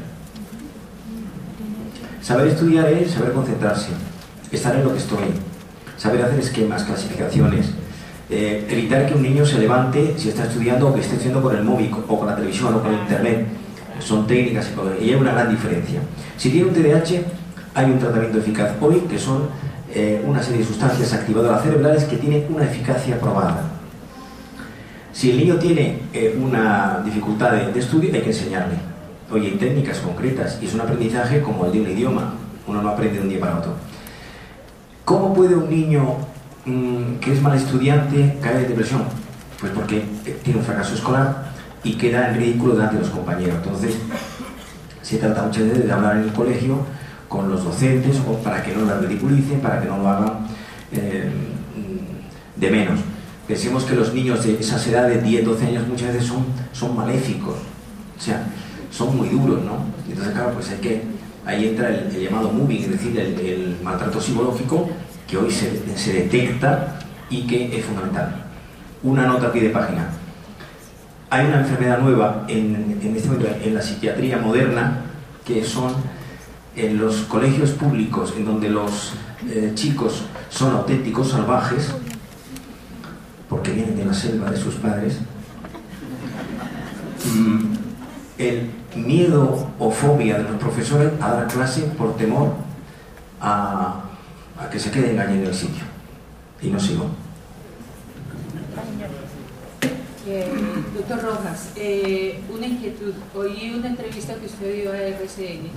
Saber estudiar es saber concentrarse, estar en lo que estoy, saber hacer esquemas, clasificaciones, evitar que un niño se levante si está estudiando o que esté estudiando con el móvil o con la televisión o con el internet. Son técnicas y hay una gran diferencia. Si tiene un TDAH, hay un tratamiento eficaz hoy que son una serie de sustancias activadoras cerebrales que tienen una eficacia probada. Si el niño tiene una dificultad de estudio, hay que enseñarle. Hoy hay técnicas concretas y es un aprendizaje como el de un idioma. Uno no aprende de un día para otro. ¿Cómo puede un niño que es mal estudiante caer en depresión? Pues porque tiene un fracaso escolar y queda en ridículo delante de los compañeros. Entonces, se trata muchas veces de hablar en el colegio con los docentes o para que no la ridiculicen, para que no lo hagan de menos. Pensemos que los niños de esas edades, 10, 12 años, muchas veces son maléficos, o sea, son muy duros, ¿no? Entonces, claro, pues ahí entra el llamado moving, es decir, el maltrato psicológico, que hoy se detecta y que es fundamental. Una nota a pie de página. Hay una enfermedad nueva en este momento en la psiquiatría moderna, que son en los colegios públicos, en donde los chicos son auténticos salvajes, porque vienen de la selva de sus padres. El miedo o fobia de los profesores a dar clase por temor a que se quede engañado en el sitio. Y no sigo. Doctor Rojas, una inquietud. Oí una entrevista que usted dio a RCN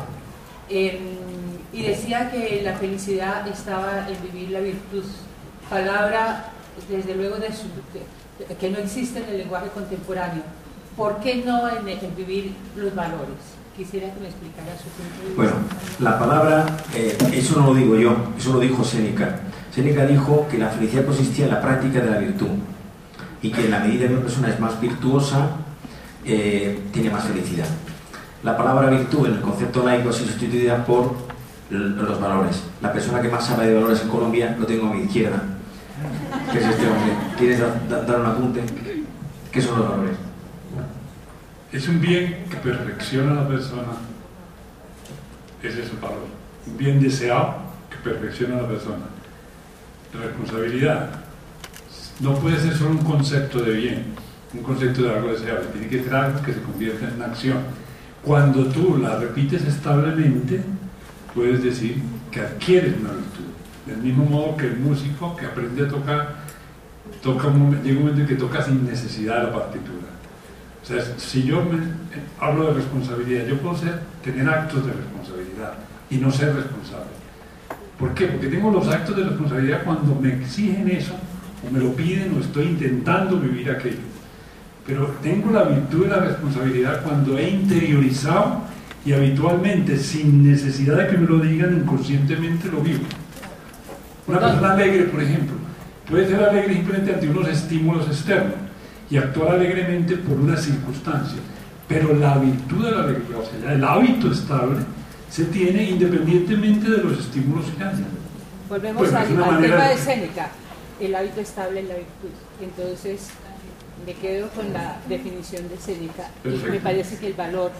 y decía que la felicidad estaba en vivir la virtud, palabra desde luego que no existe en el lenguaje contemporáneo. ¿Por qué no en vivir los valores? Quisiera que me explicara su punto de vista. Bueno, la palabra, eso no lo digo yo, eso lo dijo Séneca. Séneca dijo que la felicidad consistía en la práctica de la virtud y que en la medida que una persona es más virtuosa, tiene más felicidad. La palabra virtud en el concepto laico ha sido sustituida por los valores. La persona que más sabe de valores en Colombia lo tengo a mi izquierda. ¿Qué es este hombre? ¿Quieres dar un apunte? ¿Qué son los valores? Es un bien que perfecciona a la persona. Ese es el valor. Un bien deseado que perfecciona a la persona. La responsabilidad no puede ser solo un concepto de bien, un concepto de algo deseable. Tiene que ser algo que se convierta en acción. Cuando tú la repites establemente, puedes decir que adquieres una virtud. Del mismo modo que el músico que aprende a tocar, llega un momento en que toca sin necesidad de la partitura. O sea, si yo hablo de responsabilidad, yo puedo tener actos de responsabilidad y no ser responsable. ¿Por qué? Porque tengo los actos de responsabilidad cuando me exigen eso, o me lo piden, o estoy intentando vivir aquello. Pero tengo la virtud de la responsabilidad cuando he interiorizado y habitualmente, sin necesidad de que me lo digan, inconscientemente lo vivo. Una persona alegre, por ejemplo, puede ser alegre simplemente ante unos estímulos externos y actuar alegremente por una circunstancia. Pero la virtud de la alegría, o sea, ya el hábito estable, se tiene independientemente de los estímulos que haya. Volvemos Pues, al tema de Séneca, el hábito estable es la virtud. Entonces, me quedo con la definición de Séneca. Y me parece que el valor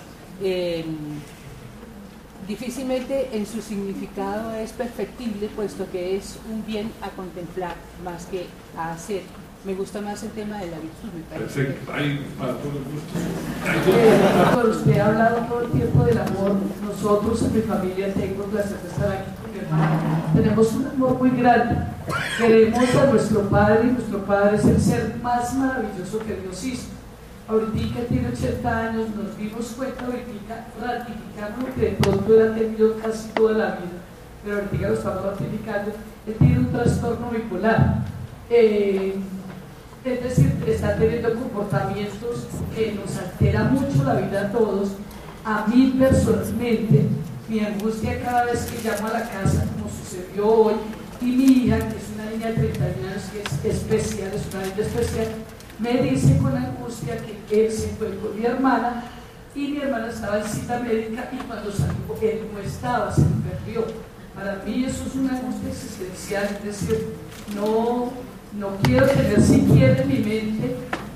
difícilmente en su significado es perfectible, puesto que es un bien a contemplar más que a hacer. Me gusta más el tema de la virtud, me parece. Perfecto, hay para todos los gustos. Usted ha hablado todo el tiempo del amor. Nosotros en mi familia, tengo placer de estar aquí con mi hermano, tenemos un amor muy grande. Queremos a nuestro padre, y nuestro padre es el ser más maravilloso que Dios hizo. Ahorita tiene 80 años, nos dimos cuenta ahorita, ratificando lo que de pronto él ha tenido casi toda la vida, pero ahorita lo estamos ratificando. Él tiene un trastorno bipolar. Es decir, está teniendo comportamientos que nos altera mucho la vida a todos. A mí personalmente, mi angustia cada vez que llamo a la casa, como sucedió hoy, y mi hija, que es una niña de 30 años, que es especial, es una niña especial, me dice con angustia que él se fue con mi hermana y mi hermana estaba en cita médica y cuando salió él no estaba, se perdió. Para mí eso es una angustia existencial, es decir, no quiero tener siquiera en mi mente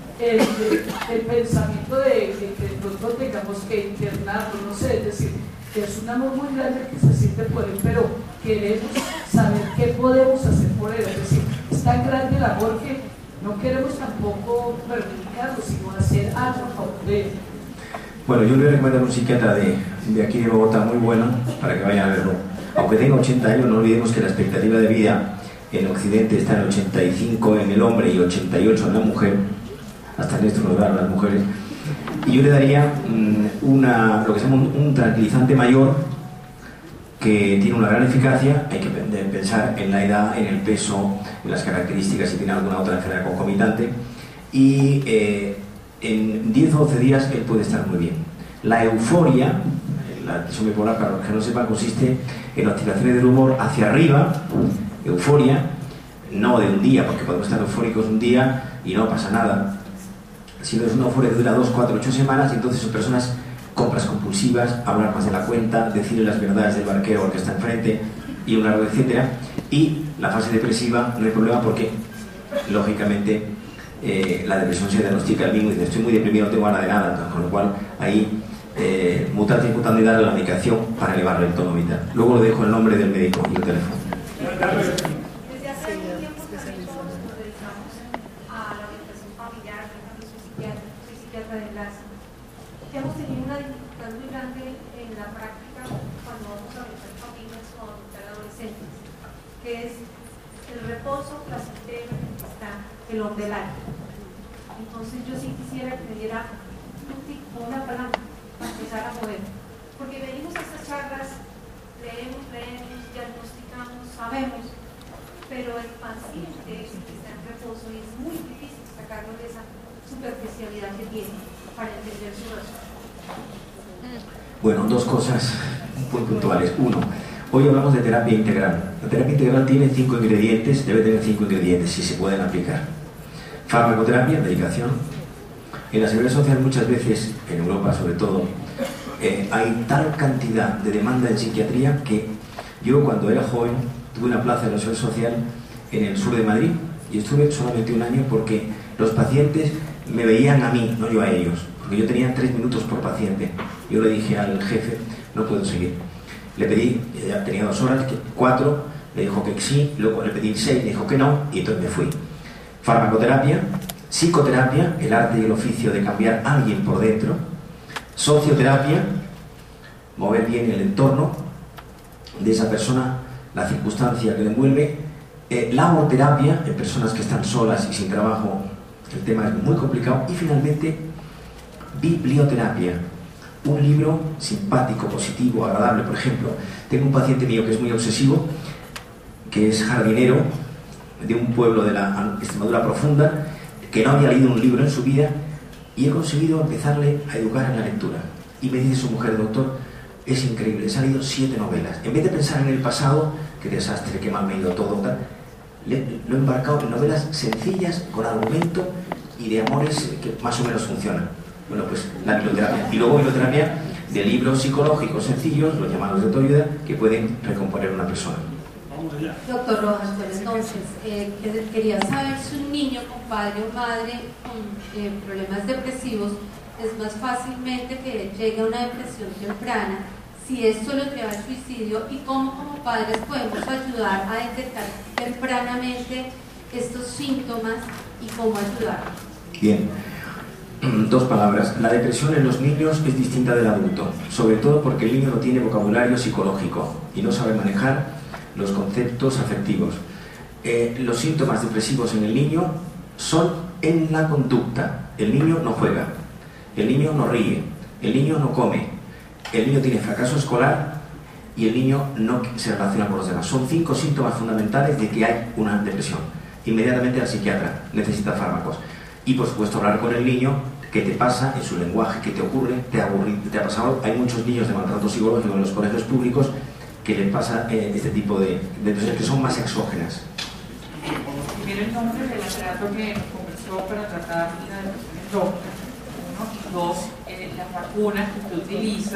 el pensamiento de que de pronto tengamos que internarlo, no sé, es decir, que es un amor muy grande que se siente por él, pero queremos saber qué podemos hacer por él, es decir, es tan grande el amor que no queremos tampoco perjudicarlo, sino hacer algo a favor de él. Bueno, yo le recomiendo a un psiquiatra de aquí de Bogotá muy bueno para que vayan a verlo. Aunque tenga 80 años, no olvidemos que la expectativa de vida en Occidente está en 85 en el hombre y 88 en la mujer. Hasta en esto nos dan las mujeres. Y yo le daría lo que se llama un tranquilizante mayor que tiene una gran eficacia. Hay que pensar en la edad, en el peso, en las características, si tiene alguna otra enfermedad concomitante. Y en 10 o 12 días él puede estar muy bien. La euforia, la depresión bipolar, para los que no sepan, consiste en oscilaciones del humor hacia arriba. Euforia, no de un día, porque podemos estar eufóricos un día y no pasa nada, sino es una euforia que dura 2, 4, 8 semanas, y entonces son personas compras compulsivas, hablar más de la cuenta, decirle las verdades del barquero al que está enfrente, y una red, etcétera. Y la fase depresiva no hay problema porque, lógicamente, la depresión se diagnostica el mismo y dice, estoy muy deprimido, no tengo ganas de nada, entonces, con lo cual ahí mutante y mutante y darle la medicación para elevarle el tono vital. Luego le dejo el nombre del médico y el teléfono. Desde hace algún tiempo también todos nos dedicamos a la orientación familiar, soy psiquiatra de enlace. Hemos tenido una dificultad muy grande en la práctica cuando vamos a orientar familias o a orientar adolescentes, que es el reposo placentero en el que está el hombre del alma. Entonces yo sí quisiera que me diera una palanca para empezar a poder, porque venimos a estas charlas, leemos, diagnosticamos, sabemos, pero el paciente es el que está en reposo y es muy difícil sacarlo de esa superficialidad que tiene para entender su razón. Bueno, dos cosas muy puntuales. Uno, hoy hablamos de terapia integral. La terapia integral tiene 5 ingredientes, debe tener 5 ingredientes si se pueden aplicar. Farmacoterapia, medicación. En la seguridad social muchas veces, en Europa sobre todo, hay tal cantidad de demanda en psiquiatría que yo cuando era joven tuve una plaza de la seguridad social en el sur de Madrid, Y estuve solamente un año porque los pacientes me veían a mí, no yo a ellos, porque yo tenía 3 minutos por paciente. Yo le dije al jefe, no puedo seguir. Le pedí, ya tenía 2 horas, 4, me dijo que sí, luego le pedí 6, me dijo que no, y entonces me fui. Farmacoterapia, psicoterapia, el arte y el oficio de cambiar a alguien por dentro, socioterapia, mover bien el entorno de esa persona, la circunstancia que le envuelve, laboterapia, en personas que están solas y sin trabajo, el tema es muy complicado, y finalmente biblioterapia, un libro simpático, positivo, agradable. Por ejemplo, tengo un paciente mío que es muy obsesivo, que es jardinero de un pueblo de la Extremadura profunda, que no había leído un libro en su vida, y he conseguido empezarle a educar en la lectura. Y me dice su mujer, doctor, es increíble, he salido 7 novelas. En vez de pensar en el pasado, qué desastre, qué mal me ha ido todo, tal, lo he embarcado en novelas sencillas, con argumento y de amores que más o menos funcionan. Bueno, pues la biblioterapia. Y luego biblioterapia de libros psicológicos sencillos, los llamados de autoayuda, que pueden recomponer a una persona. Doctor Rojas, pues entonces, quería saber si un niño con padre o madre con problemas depresivos es más fácilmente que llegue a una depresión temprana, si esto lo lleva al suicidio, y cómo como padres podemos ayudar a detectar tempranamente estos síntomas y cómo ayudar. Bien, 2 palabras. La depresión en los niños es distinta del adulto, sobre todo porque el niño no tiene vocabulario psicológico y no sabe manejar los conceptos afectivos. Los síntomas depresivos en el niño son en la conducta. El niño no juega, el niño no ríe, el niño no come, el niño tiene fracaso escolar y el niño no se relaciona con los demás. Son 5 síntomas fundamentales de que hay una depresión. Inmediatamente al psiquiatra, necesita fármacos. Y por supuesto hablar con el niño, qué te pasa en su lenguaje, qué te ocurre, te ha pasado. Hay muchos niños de maltrato psicológico en los colegios públicos que les pasa este tipo de depresiones que son más exógenas. Primero, el nombre del aparato que comenzó para tratar la depresión endógena. 1, 2, las vacunas que usted utiliza,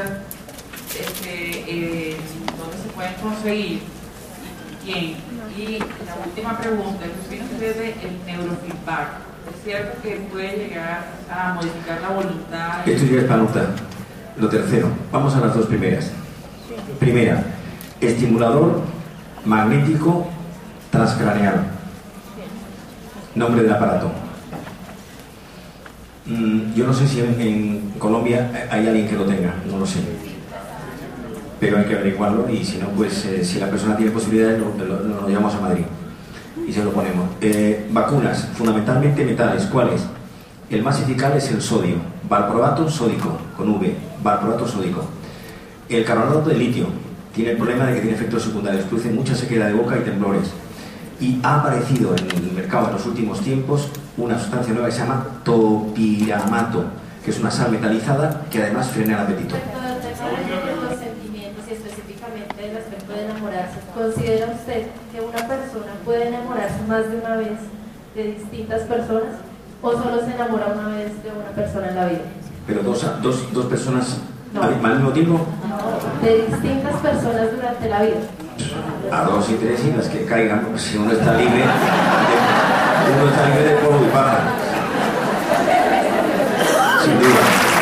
dónde se pueden conseguir y quién. Y la última pregunta, ¿qué opina usted del neurofeedback? ¿Es cierto que puede llegar a modificar la voluntad? Esto ya es panuta. Lo tercero, vamos a las 2 primeras. Primera, estimulador magnético transcraneal. Nombre del aparato. Yo no sé si en Colombia hay alguien que lo tenga, no lo sé. Pero hay que averiguarlo, y si no, pues si la persona tiene posibilidades, lo llevamos a Madrid y se lo ponemos. Vacunas, fundamentalmente metales. ¿Cuáles? El más eficaz es el sodio, valproato sódico, con V, valproato sódico. El carbonato de litio tiene el problema de que tiene efectos secundarios, produce mucha sequedad de boca y temblores. Y ha aparecido en el mercado en los últimos tiempos una sustancia nueva que se llama topiramato, que es una sal metalizada que además frena el apetito. Los sentimientos y específicamente el aspecto de enamorarse, ¿considera usted que una persona puede enamorarse más de una vez de distintas personas o solo se enamora una vez de una persona en la vida? ¿Pero dos personas no. al mismo tiempo? No, de distintas personas durante la vida. A 2 y 3 y las que caigan, pues si uno está libre de polvo y paja. Sin duda.